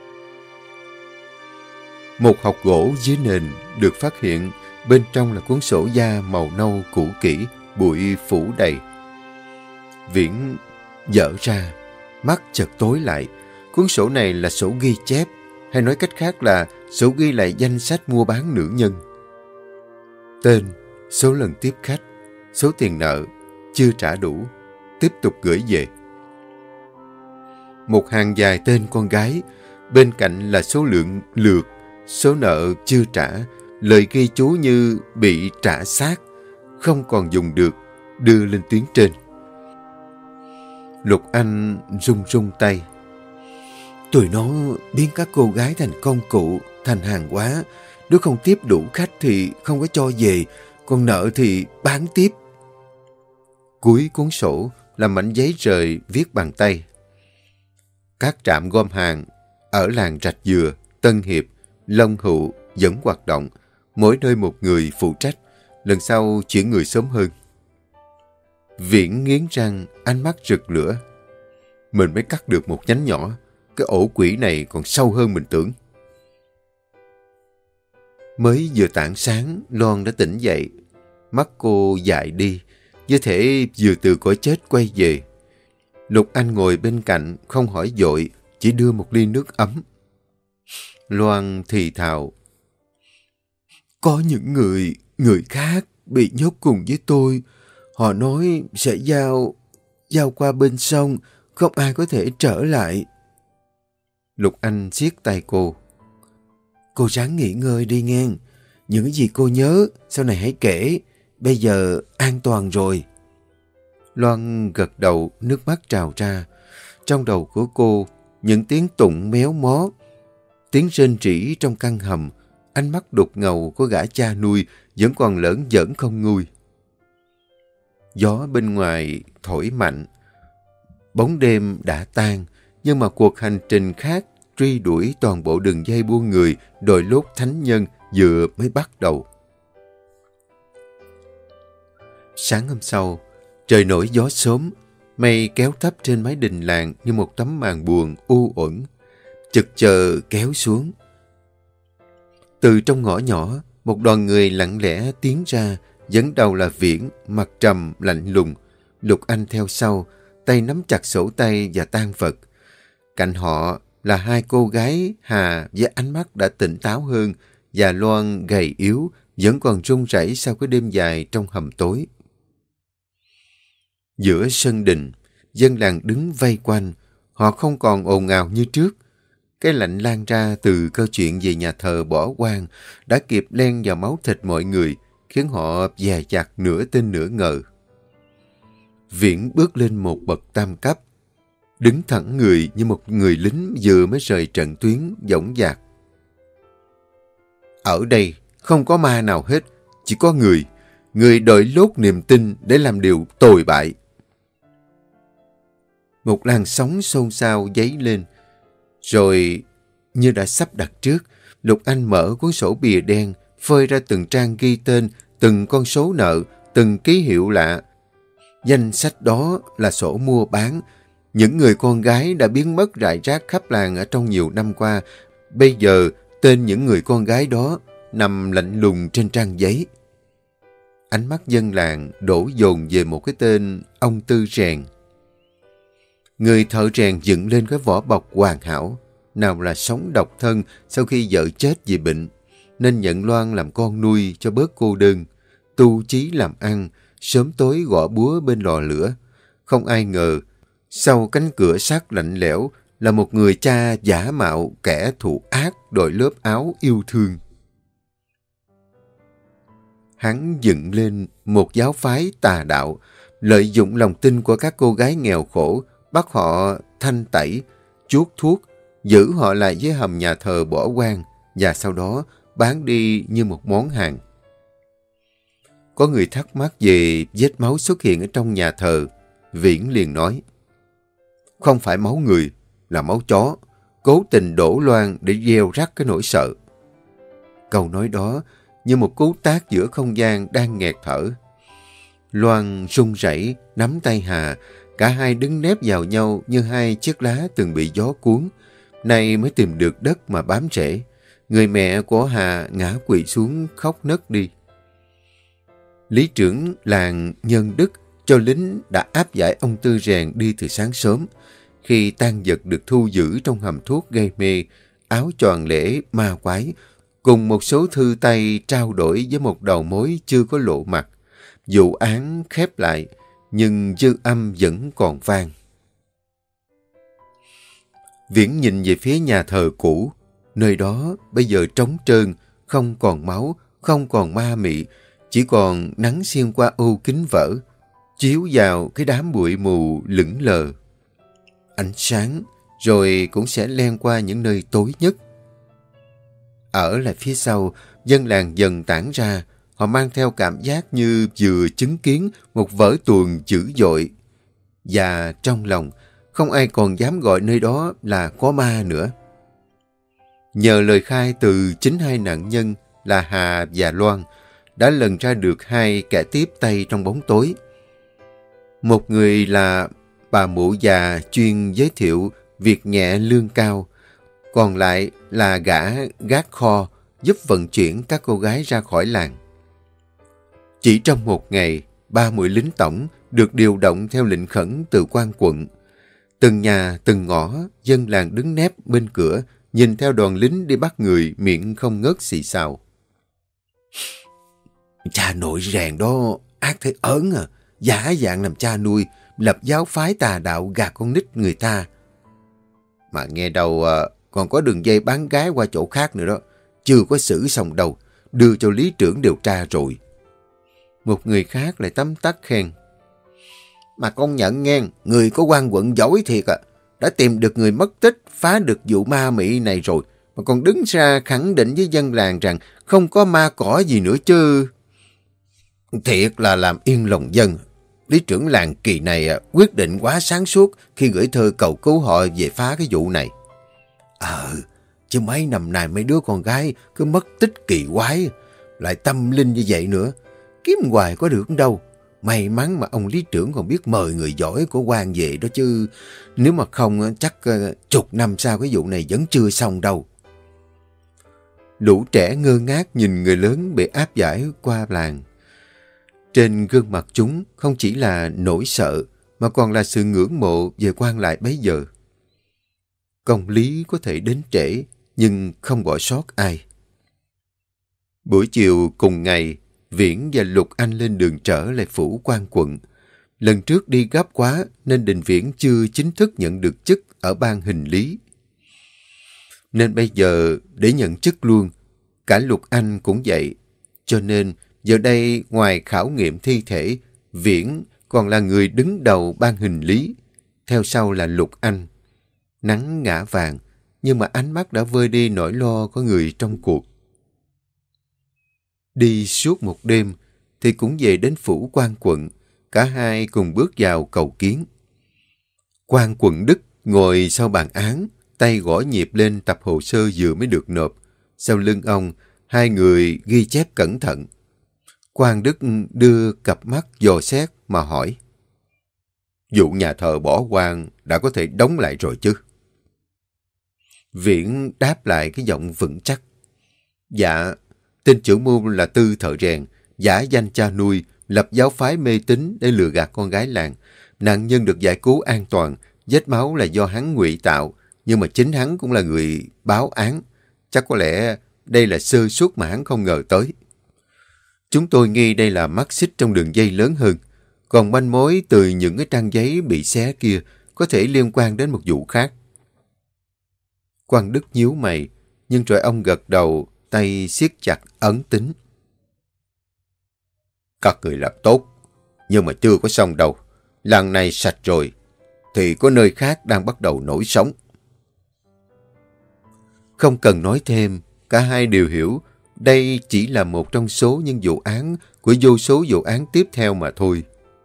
Một hộc gỗ dưới nền được phát hiện, bên trong là cuốn sổ da màu nâu cũ kỹ, bụi phủ đầy. Viễn dở ra, mắt chợt tối lại. Cuốn sổ này là sổ ghi chép, hay nói cách khác là sổ ghi lại danh sách mua bán nữ nhân. Tên, số lần tiếp khách, số tiền nợ, chưa trả đủ, tiếp tục gửi về. Một hàng dài tên con gái, bên cạnh là số lượng lượt, số nợ chưa trả, lời ghi chú như bị trả xác, không còn dùng được, đưa lên tuyến trên. Lục Anh run run tay. Tụi nó biến các cô gái thành công cụ, thành hàng hóa. Nếu không tiếp đủ khách thì không có cho về, còn nợ thì bán tiếp. Cuối cuốn sổ là mảnh giấy rời viết bằng tay. Các trạm gom hàng ở làng Rạch Dừa, Tân Hiệp, Long Hữu vẫn hoạt động, mỗi nơi một người phụ trách, lần sau chuyển người sớm hơn. Viễn nghiến răng, ánh mắt rực lửa. Mình mới cắt được một nhánh nhỏ, cái ổ quỷ này còn sâu hơn mình tưởng. Mới vừa tảng sáng, Loan đã tỉnh dậy. Mắt cô dại đi, như thể vừa từ cõi chết quay về. Lục Anh ngồi bên cạnh, không hỏi vội, chỉ đưa một ly nước ấm. Loan thì thào. Có những người khác bị nhốt cùng với tôi. Họ nói sẽ giao qua bên sông, không ai có thể trở lại. Lục Anh siết tay cô. Cô ráng nghỉ ngơi đi nghe. Những gì cô nhớ, sau này hãy kể. Bây giờ an toàn rồi. Loan gật đầu, nước mắt trào ra. Trong đầu của cô, những tiếng tụng méo mó, tiếng rên rỉ trong căn hầm, ánh mắt đục ngầu của gã cha nuôi vẫn còn lởn vởn không nguôi. Gió bên ngoài thổi mạnh. Bóng đêm đã tan, nhưng mà cuộc hành trình khác truy đuổi toàn bộ đường dây buôn người, đội lốt thánh nhân vừa mới bắt đầu. Sáng hôm sau, trời nổi gió xốm, mây kéo thấp trên mái đình làng như một tấm màn buồn u uẩn, chực chờ kéo xuống. Từ trong ngõ nhỏ, một đoàn người lặng lẽ tiến ra, dẫn đầu là Viễn, mặt trầm lạnh lùng. Lục Anh theo sau, tay nắm chặt sổ tay và tang vật. Cạnh họ là hai cô gái Hà với ánh mắt đã tỉnh táo hơn, và Loan gầy yếu, vẫn còn run rẩy sau cái đêm dài trong hầm tối. Giữa sân đình, dân làng đứng vây quanh, họ không còn ồn ào như trước. Cái lạnh lan ra từ câu chuyện về nhà thờ bỏ hoang đã kịp len vào máu thịt mọi người, khiến họ dè dặt nửa tin nửa ngờ. Viễn bước lên một bậc tam cấp, đứng thẳng người như một người lính vừa mới rời trận tuyến dõng dạc. Ở đây không có ma nào hết, chỉ có người đội lốt niềm tin để làm điều tồi bại. Một làn sóng xôn xao dấy lên, rồi như đã sắp đặt trước, Lục Anh mở cuốn sổ bìa đen, phơi ra từng trang ghi tên, từng con số nợ, từng ký hiệu lạ. Danh sách đó là sổ mua bán. Những người con gái đã biến mất rải rác khắp làng ở trong nhiều năm qua. Bây giờ, tên những người con gái đó nằm lạnh lùng trên trang giấy. Ánh mắt dân làng đổ dồn về một cái tên ông Tư Rèn. Người thợ rèn dựng lên cái vỏ bọc hoàn hảo. Nào là sống độc thân sau khi vợ chết vì bệnh, nên nhận Loan làm con nuôi cho bớt cô đơn, tu chí làm ăn, sớm tối gõ búa bên lò lửa. Không ai ngờ, sau cánh cửa sắt lạnh lẽo là một người cha giả mạo, kẻ thù ác đội lớp áo yêu thương. Hắn dựng lên một giáo phái tà đạo, lợi dụng lòng tin của các cô gái nghèo khổ, bắt họ thanh tẩy, chuốt thuốc, giữ họ lại với hầm nhà thờ bỏ hoang và sau đó bán đi như một món hàng. Có người thắc mắc về vết máu xuất hiện ở trong nhà thờ. Viễn liền nói, không phải máu người, là máu chó, cố tình đổ Loan để gieo rắc cái nỗi sợ. Câu nói đó như một cú tát giữa không gian đang nghẹt thở. Loan run rẩy nắm tay Hà, Cả hai đứng nép vào nhau như hai chiếc lá từng bị gió cuốn, nay mới tìm được đất mà bám rễ. Người mẹ của Hà ngã quỵ xuống khóc nấc đi. Lý trưởng làng Nhân Đức cho lính đã áp giải ông Tư Rèn đi từ sáng sớm. Khi tang vật được thu giữ trong hầm thuốc gây mê, áo choàng lễ ma quái, cùng một số thư tay trao đổi với một đầu mối chưa có lộ mặt. Vụ án khép lại, nhưng dư âm vẫn còn vang. Viễn nhìn về phía nhà thờ cũ, nơi đó bây giờ trống trơn, không còn máu, không còn ma mị, chỉ còn nắng xuyên qua ô kính vỡ, chiếu vào cái đám bụi mù lững lờ. Ánh sáng rồi cũng sẽ len qua những nơi tối nhất. Ở lại phía sau, dân làng dần tản ra, họ mang theo cảm giác như vừa chứng kiến một vở tuồng dữ dội. Và trong lòng, không ai còn dám gọi nơi đó là có ma nữa. Nhờ lời khai từ chính hai nạn nhân là Hà và Loan, đã lần ra được hai kẻ tiếp tay trong bóng tối. Một người là bà mụ già chuyên giới thiệu việc nhẹ lương cao, còn lại là gã gác kho giúp vận chuyển các cô gái ra khỏi làng. Chỉ trong một ngày, 30 lính tổng được điều động theo lệnh khẩn từ quan quận. Từng nhà, từng ngõ, dân làng đứng nép bên cửa, nhìn theo đoàn lính đi bắt người, miệng không ngớt xì xào. Cha nội Rèn đó ác thế ớn à, giả dạng làm cha nuôi, lập giáo phái tà đạo gạt con nít người ta. Mà nghe đâu còn có đường dây bán gái qua chỗ khác nữa đó, chưa có xử xong đâu, đưa cho lý trưởng điều tra rồi. Một người khác lại tấm tắc khen. Mà công nhận nghe, người có quan quận giỏi thiệt à, đã tìm được người mất tích, phá được vụ ma mị này rồi, mà còn đứng ra khẳng định với dân làng rằng không có ma cỏ gì nữa chứ. Thiệt là làm yên lòng dân. Lý trưởng làng kỳ này quyết định quá sáng suốt khi gửi thơ cầu cứu họ về phá cái vụ này. Chứ mấy năm nay mấy đứa con gái cứ mất tích kỳ quái, lại tâm linh như vậy nữa. Kiếm hoài có được đâu. May mắn mà ông lý trưởng còn biết mời người giỏi của quan về đó chứ. Nếu mà không chắc chục năm sau cái vụ này vẫn chưa xong đâu. Lũ trẻ ngơ ngác nhìn người lớn bị áp giải qua làng. Trên gương mặt chúng không chỉ là nỗi sợ, mà còn là sự ngưỡng mộ về quan lại bấy giờ. Công lý có thể đến trễ, nhưng không bỏ sót ai. Buổi chiều cùng ngày, Viễn và Lục Anh lên đường trở lại phủ quan quận. Lần trước đi gấp quá nên Đình Viễn chưa chính thức nhận được chức ở ban hình lý. Nên bây giờ để nhận chức luôn, cả Lục Anh cũng vậy. Cho nên giờ đây ngoài khảo nghiệm thi thể, Viễn còn là người đứng đầu ban hình lý. Theo sau là Lục Anh. Nắng ngã vàng, nhưng mà ánh mắt đã vơi đi nỗi lo có người trong cuộc. Đi suốt một đêm, thì cũng về đến phủ quan quận. Cả hai cùng bước vào cầu kiến. Quan quận Đức ngồi sau bàn án, tay gõ nhịp lên tập hồ sơ vừa mới được nộp. Sau lưng ông, hai người ghi chép cẩn thận. Quan Đức đưa cặp mắt dò xét mà hỏi. Vụ nhà thờ bỏ hoang đã có thể đóng lại rồi chứ? Viễn đáp lại cái giọng vững chắc. Dạ, tên trưởng môn là Tư Thợ Rèn, giả danh cha nuôi, lập giáo phái mê tín để lừa gạt con gái làng. Nạn nhân được giải cứu an toàn, vết máu là do hắn ngụy tạo, nhưng mà chính hắn cũng là người báo án. Chắc có lẽ đây là sơ suất mà hắn không ngờ tới. Chúng tôi nghi đây là mắt xích trong đường dây lớn hơn, còn manh mối từ những cái trang giấy bị xé kia có thể liên quan đến một vụ khác. Quan Đức nhíu mày, nhưng rồi ông gật đầu, tay siết chặt ấn tính. Các người làm tốt, nhưng mà chưa có xong đâu. Làng này sạch rồi, thì có nơi khác đang bắt đầu nổi sóng. Không cần nói thêm, cả hai đều hiểu đây chỉ là một trong số những vụ án của vô số vụ án tiếp theo mà thôi.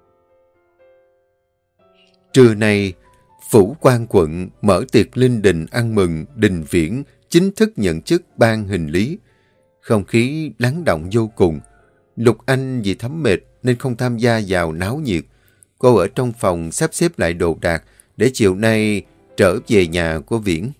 Trưa nay, phủ quan quận mở tiệc linh đình ăn mừng Đình Viễn chính thức nhận chức ban hình lý. Không khí lắng động vô cùng. Lục Anh vì thấm mệt nên không tham gia vào náo nhiệt. Cô ở trong phòng sắp xếp lại đồ đạc để chiều nay trở về nhà của Viễn.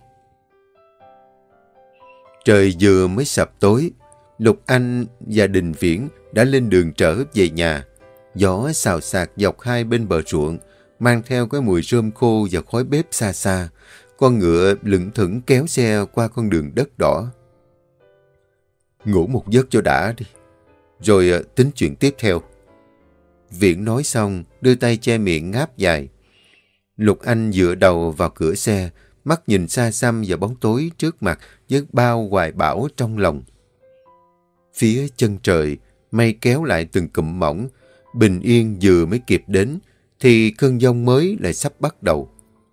Trời vừa mới sập tối, Lục Anh và Đình Viễn đã lên đường trở về nhà. Gió xào xạc dọc hai bên bờ ruộng, mang theo cái mùi rơm khô và khói bếp xa xa. Con ngựa lững thững kéo xe qua con đường đất đỏ. Ngủ một giấc cho đã đi, rồi tính chuyện tiếp theo. Viễn nói xong, đưa tay che miệng ngáp dài. Lục Anh dựa đầu vào cửa xe, mắt nhìn xa xăm vào bóng tối trước mặt với bao hoài bão trong lòng. Phía chân trời, mây kéo lại từng cụm mỏng, bình yên vừa mới kịp đến, thì cơn giông mới lại sắp bắt đầu.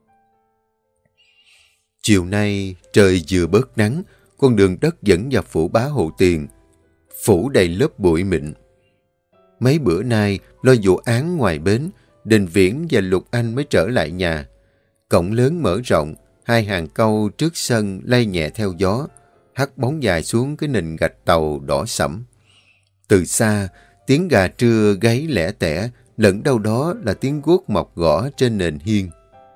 Chiều nay, trời vừa bớt nắng, con đường đất dẫn vào phủ Bá Hộ Tiền, phủ đầy lớp bụi mịn. Mấy bữa nay, lo vụ án ngoài bến, Đình Viễn và Lục Anh mới trở lại nhà. Cổng lớn mở rộng, hai hàng cau trước sân lay nhẹ theo gió, hắt bóng dài xuống cái nền gạch tàu đỏ sẫm. Từ xa, tiếng gà trưa gáy lẻ tẻ, lẫn đâu đó là tiếng guốc mọc gõ trên nền hiên.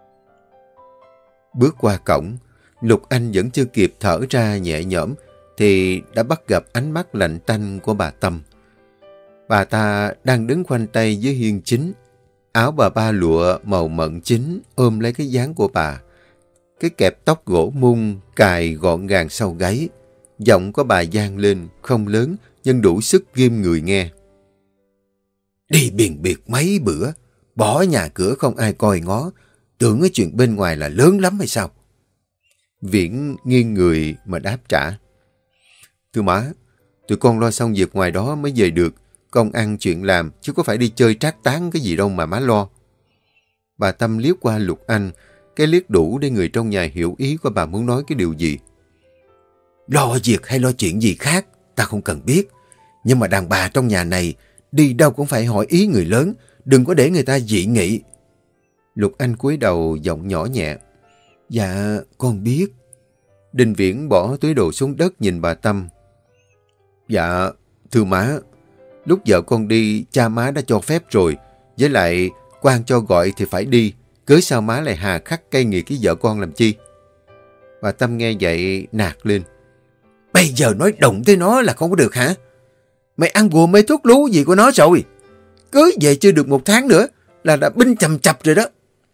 Bước qua cổng, Lục Anh vẫn chưa kịp thở ra nhẹ nhõm, thì đã bắt gặp ánh mắt lạnh tanh của bà Tâm. Bà ta đang đứng khoanh tay dưới hiên chính, áo bà ba lụa màu mận chính ôm lấy cái dáng của bà. Cái kẹp tóc gỗ mung cài gọn gàng sau gáy. Giọng của bà vang lên, không lớn nhưng đủ sức ghim người nghe. Đi biền biệt mấy bữa, bỏ nhà cửa không ai coi ngó, tưởng cái chuyện bên ngoài là lớn lắm hay sao? Viễn nghiêng người mà đáp trả. Thưa má, tụi con lo xong việc ngoài đó mới về được, công ăn chuyện làm, chứ có phải đi chơi trác tán cái gì đâu mà má lo. Bà Tâm liếc qua Lục Anh, cái liếc đủ để người trong nhà hiểu ý của bà muốn nói cái điều gì. Lo việc hay lo chuyện gì khác, ta không cần biết. Nhưng mà đàn bà trong nhà này, đi đâu cũng phải hỏi ý người lớn, đừng có để người ta dị nghị. Lục Anh cúi đầu giọng nhỏ nhẹ. Dạ, con biết. Đình Viễn bỏ túi đồ xuống đất nhìn bà Tâm. Dạ, thưa má, lúc vợ con đi, cha má đã cho phép rồi. Với lại, quan cho gọi thì phải đi. Cớ sao má lại hà khắc cay nghiệt cái vợ con làm chi? Bà Tâm nghe vậy nạt lên. Bây giờ nói động tới nó là không có được hả? Mày ăn gùa mê thuốc lú gì của nó rồi? Cưới về chưa được 1 tháng nữa là đã binh chầm chập rồi đó.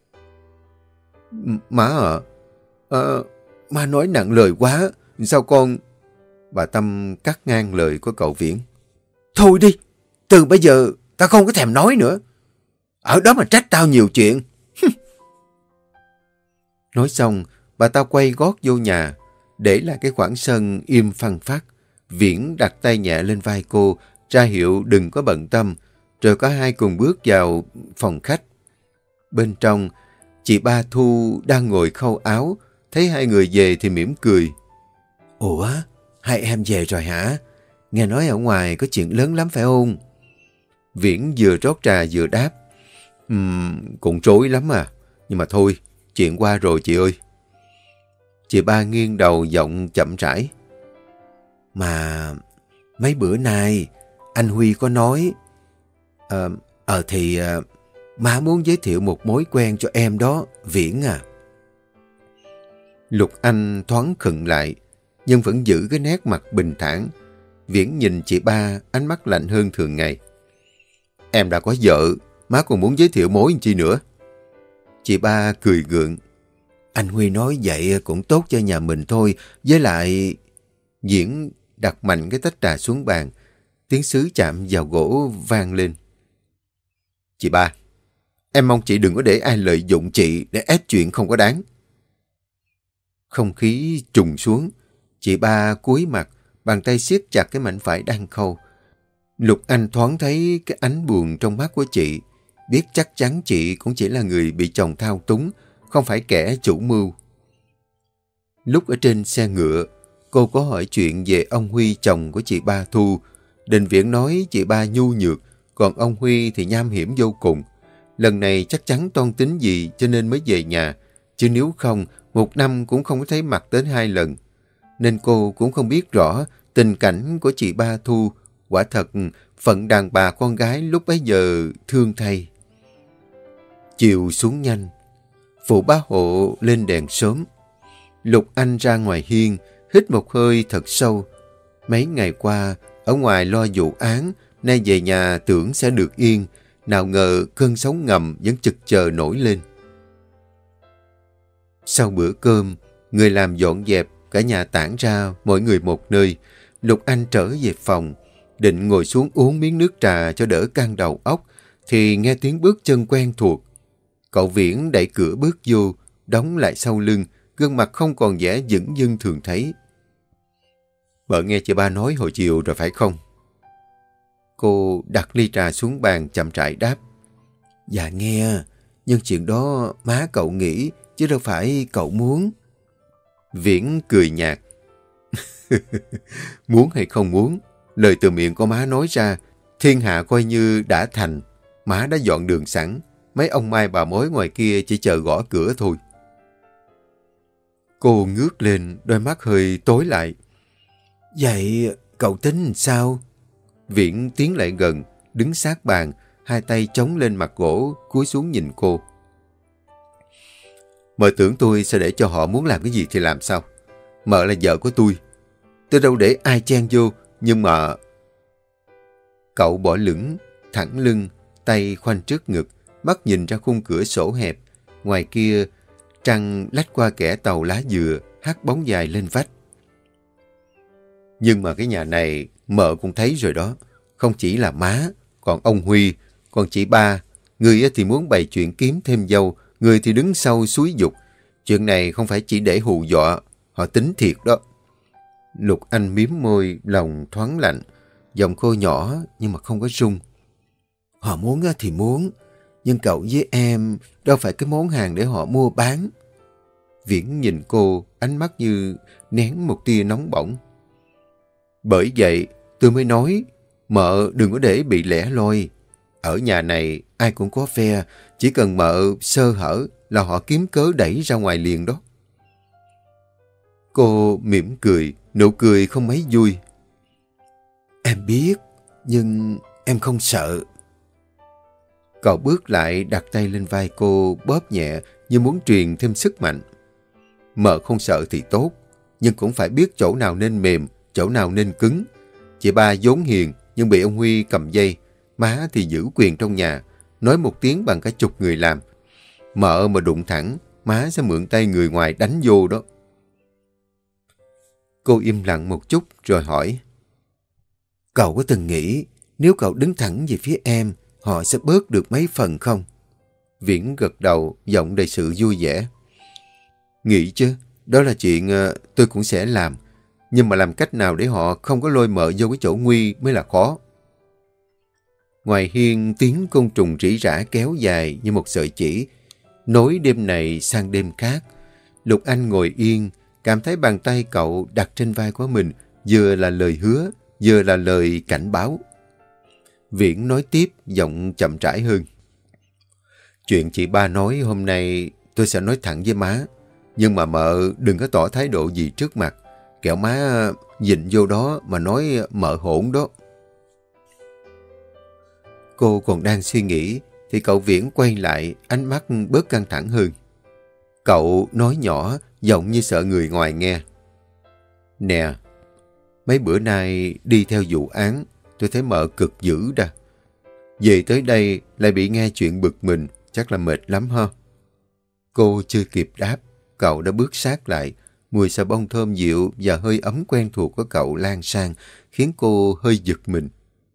Má má nói nặng lời quá. Sao con... Bà Tâm cắt ngang lời của cậu Viễn. Thôi đi, từ bây giờ tao không có thèm nói nữa. Ở đó mà trách tao nhiều chuyện. Nói xong, bà ta quay gót vô nhà, để lại cái khoảng sân im phăng phắc. Viễn đặt tay nhẹ lên vai cô, ra hiệu đừng có bận tâm, rồi cả hai cùng bước vào phòng khách. Bên trong, chị Ba Thu đang ngồi khâu áo, thấy hai người về thì mỉm cười. Ủa, hai em về rồi hả? Nghe nói ở ngoài có chuyện lớn lắm phải không? Viễn vừa rót trà vừa đáp. Cũng rối lắm à, nhưng mà thôi, chuyện qua rồi chị ơi. Chị Ba nghiêng đầu giọng chậm rãi. Mà mấy bữa nay anh Huy có nói thì má muốn giới thiệu một mối quen cho em đó, Viễn à. Lục Anh thoáng khựng lại, nhưng vẫn giữ cái nét mặt bình thản. Viễn nhìn chị Ba, ánh mắt lạnh hơn thường ngày. Em đã có vợ, má còn muốn giới thiệu mối chi nữa. Chị Ba cười gượng. Anh Huy nói vậy cũng tốt cho nhà mình thôi, với lại... Viễn đặt mạnh cái tách trà xuống bàn, tiếng sứ chạm vào gỗ vang lên. Chị Ba, em mong chị đừng có để ai lợi dụng chị để ép chuyện không có đáng. Không khí trùng xuống, chị Ba cúi mặt, bàn tay siết chặt cái mảnh vải đang khâu. Lục Anh thoáng thấy cái ánh buồn trong mắt của chị, biết chắc chắn chị cũng chỉ là người bị chồng thao túng, không phải kẻ chủ mưu. Lúc ở trên xe ngựa, cô có hỏi chuyện về ông Huy chồng của chị Ba Thu. Đình Viễn nói chị Ba nhu nhược, còn ông Huy thì nham hiểm vô cùng. Lần này chắc chắn toan tính gì cho nên mới về nhà, chứ nếu không, 1 năm cũng không có thấy mặt đến 2 lần. Nên cô cũng không biết rõ tình cảnh của chị Ba Thu. Quả thật, phận đàn bà con gái lúc bấy giờ thương thay. Chiều xuống nhanh. Phụ bá hộ lên đèn sớm. Lục Anh ra ngoài hiên, hít một hơi thật sâu. Mấy ngày qua, ở ngoài lo vụ án, nay về nhà tưởng sẽ được yên. Nào ngờ cơn sóng ngầm vẫn chực chờ nổi lên. Sau bữa cơm, người làm dọn dẹp, cả nhà tản ra, mỗi người một nơi. Lục Anh trở về phòng, định ngồi xuống uống miếng nước trà cho đỡ căng đầu óc, thì nghe tiếng bước chân quen thuộc. Cậu Viễn đẩy cửa bước vô, đóng lại sau lưng, gương mặt không còn vẻ dửng dưng thường thấy. Vợ nghe chị ba nói hồi chiều rồi phải không? Cô đặt ly trà xuống bàn chậm rãi đáp. Dạ nghe, nhưng chuyện đó má cậu nghĩ, chứ đâu phải cậu muốn. Viễn cười nhạt. Muốn hay không muốn, lời từ miệng của má nói ra, thiên hạ coi như đã thành. Má đã dọn đường sẵn, mấy ông mai bà mối ngoài kia chỉ chờ gõ cửa thôi. Cô ngước lên, đôi mắt hơi tối lại. Vậy cậu tính sao? Viễn tiến lại gần, đứng sát bàn, hai tay chống lên mặt gỗ, cúi xuống nhìn cô. Mợ tưởng tôi sẽ để cho họ muốn làm cái gì thì làm sao? Mợ là vợ của tôi đâu để ai chen vô, nhưng mà... Cậu bỏ lửng, thẳng lưng, tay khoanh trước ngực, mắt nhìn ra khung cửa sổ hẹp. Ngoài kia, trăng lách qua kẽ tàu lá dừa, hắt bóng dài lên vách. Nhưng mà cái nhà này, mợ cũng thấy rồi đó. Không chỉ là má, còn ông Huy, còn chị ba. Người thì muốn bày chuyện kiếm thêm dâu, người thì đứng sau xúi giục. Chuyện này không phải chỉ để hù dọa, họ tính thiệt đó. Lục Anh miếm môi, lòng thoáng lạnh. Giọng cô nhỏ nhưng mà không có rung. Họ muốn thì muốn, nhưng cậu với em đâu phải cái món hàng để họ mua bán. Viễn nhìn cô, ánh mắt như nén một tia nóng bỏng. Bởi vậy, tôi mới nói, mợ đừng có để bị lẻ loi. Ở nhà này, ai cũng có phe, chỉ cần mợ sơ hở là họ kiếm cớ đẩy ra ngoài liền đó. Cô mỉm cười, nụ cười không mấy vui. Em biết, nhưng em không sợ. Cậu bước lại đặt tay lên vai cô, bóp nhẹ như muốn truyền thêm sức mạnh. Mợ không sợ thì tốt, nhưng cũng phải biết chỗ nào nên mềm, chỗ nào nên cứng. Chị ba vốn hiền, nhưng bị ông Huy cầm dây. Má thì giữ quyền trong nhà, nói một tiếng bằng cả chục người làm. Mợ mà đụng thẳng, má sẽ mượn tay người ngoài đánh vô đó. Cô im lặng một chút rồi hỏi. Cậu có từng nghĩ nếu cậu đứng thẳng về phía em, họ sẽ bớt được mấy phần không? Viễn gật đầu, giọng đầy sự vui vẻ. Nghĩ chứ, đó là chuyện tôi cũng sẽ làm. Nhưng mà làm cách nào để họ không có lôi mợ vô cái chỗ nguy mới là khó. Ngoài hiên, tiếng côn trùng rỉ rả kéo dài như một sợi chỉ, nối đêm này sang đêm khác. Lục Anh ngồi yên, cảm thấy bàn tay cậu đặt trên vai của mình, vừa là lời hứa, vừa là lời cảnh báo. Viễn nói tiếp, giọng chậm rãi hơn. Chuyện chị ba nói hôm nay tôi sẽ nói thẳng với má. Nhưng mà mợ đừng có tỏ thái độ gì trước mặt. Kẻo má dịnh vô đó mà nói mợ hỗn đó. Cô còn đang suy nghĩ thì cậu Viễn quay lại, ánh mắt bớt căng thẳng hơn. Cậu nói nhỏ, giọng như sợ người ngoài nghe. Nè, mấy bữa nay đi theo vụ án, tôi thấy mợ cực dữ đà. Về tới đây lại bị nghe chuyện bực mình, chắc là mệt lắm ha. Cô chưa kịp đáp, cậu đã bước sát lại. Mùi xà bông thơm dịu và hơi ấm quen thuộc của cậu lan sang, khiến cô hơi giật mình.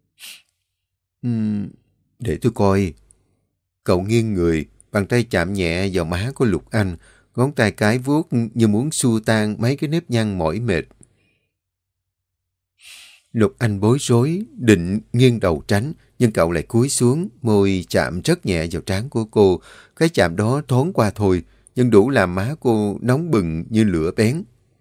Để tôi coi. Cậu nghiêng người, bàn tay chạm nhẹ vào má của Lục Anh, ngón tay cái vuốt như muốn xua tan mấy cái nếp nhăn mỏi mệt. Lục Anh bối rối, định nghiêng đầu tránh, nhưng cậu lại cúi xuống, môi chạm rất nhẹ vào trán của cô. Cái chạm đó thoáng qua thôi, nhưng đủ làm má cô nóng bừng như lửa bén.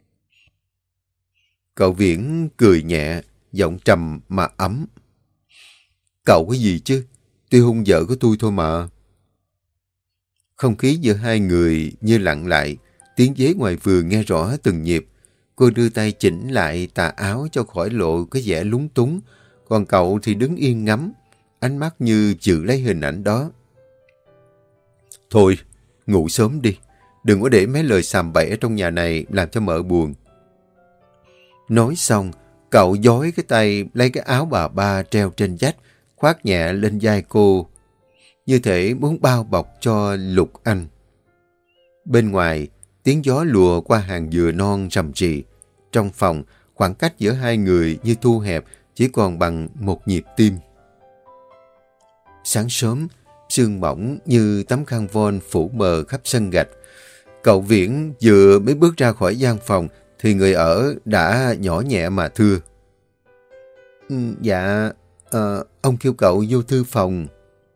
Cậu Viễn cười nhẹ, giọng trầm mà ấm. Cậu cái gì chứ? Tôi hung vợ của tôi thôi mà. Không khí giữa hai người như lặng lại, tiếng dế ngoài vườn nghe rõ từng nhịp. Cô đưa tay chỉnh lại tà áo cho khỏi lộ cái vẻ lúng túng, còn cậu thì đứng yên ngắm, ánh mắt như giữ lấy hình ảnh đó. Thôi, ngủ sớm đi. Đừng có để mấy lời xàm bậy ở trong nhà này làm cho mợ buồn. Nói xong, cậu dối cái tay lấy cái áo bà ba treo trên vách, khoác nhẹ lên vai cô, như thể muốn bao bọc cho Lục Anh. Bên ngoài, tiếng gió lùa qua hàng dừa non rầm rì. Trong phòng, khoảng cách giữa hai người như thu hẹp, chỉ còn bằng một nhịp tim. Sáng sớm, sương mỏng như tấm khăn voan phủ mờ khắp sân gạch. Cậu Viễn vừa mới bước ra khỏi gian phòng thì người ở đã nhỏ nhẹ mà thưa. Dạ, ông kêu cậu vô thư phòng.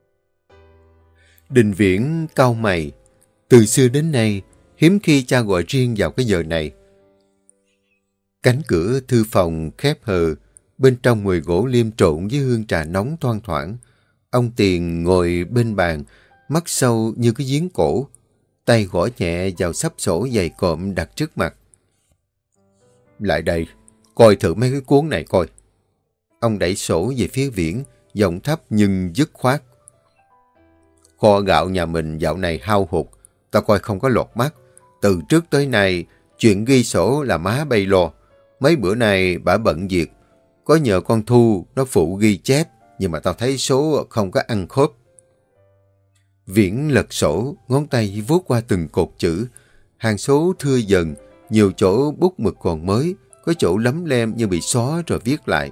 Đình Viễn cau mày. Từ xưa đến nay, hiếm khi cha gọi riêng vào cái giờ này. Cánh cửa thư phòng khép hờ, bên trong mùi gỗ liêm trộn với hương trà nóng thoang thoảng. Ông Tiền ngồi bên bàn, mắt sâu như cái giếng cổ, tay gõ nhẹ vào xấp sổ dày cộm đặt trước mặt. Lại đây, coi thử mấy cái cuốn này coi. Ông đẩy sổ về phía Viễn, giọng thấp nhưng dứt khoát. Kho gạo nhà mình dạo này hao hụt, tao coi không có lọt mắt. Từ trước tới nay, chuyện ghi sổ là má bay lo. Mấy bữa nay bả bận việc, có nhờ con Thu nó phụ ghi chép, nhưng mà tao thấy số không có ăn khớp. Viễn lật sổ, ngón tay vuốt qua từng cột chữ. Hàng số thưa dần, nhiều chỗ bút mực còn mới, có chỗ lấm lem như bị xóa rồi viết lại.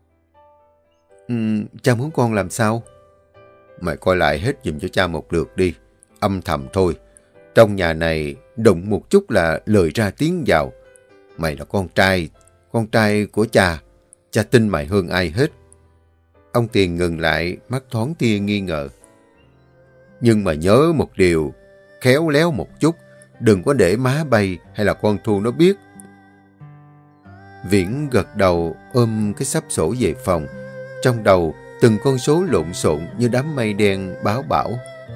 Cha muốn con làm sao? Mày coi lại hết giùm cho cha một lượt đi. Âm thầm thôi. Trong nhà này, đụng một chút là lời ra tiếng vào. Mày là con trai của cha. Cha tin mày hơn ai hết. Ông Tiền ngừng lại, mắt thoáng tia nghi ngờ. Nhưng mà nhớ một điều, khéo léo một chút, đừng có để má bay hay là con Thu nó biết. Viễn gật đầu ôm cái xấp sổ về phòng. Trong đầu, từng con số lộn xộn như đám mây đen báo bão.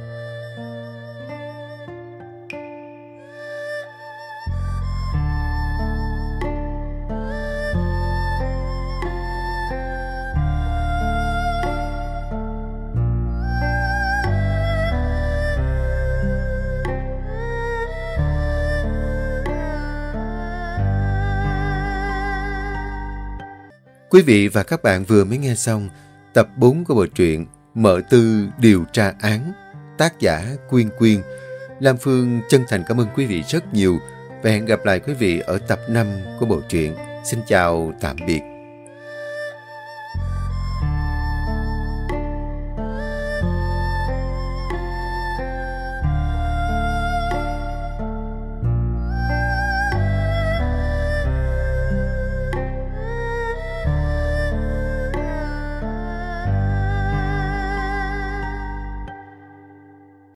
Quý vị và các bạn vừa mới nghe xong tập 4 của bộ truyện Mợ Tư điều tra án, tác giả Quyên Quyên. Lam Phương chân thành cảm ơn quý vị rất nhiều và hẹn gặp lại quý vị ở tập 5 của bộ truyện. Xin chào, tạm biệt.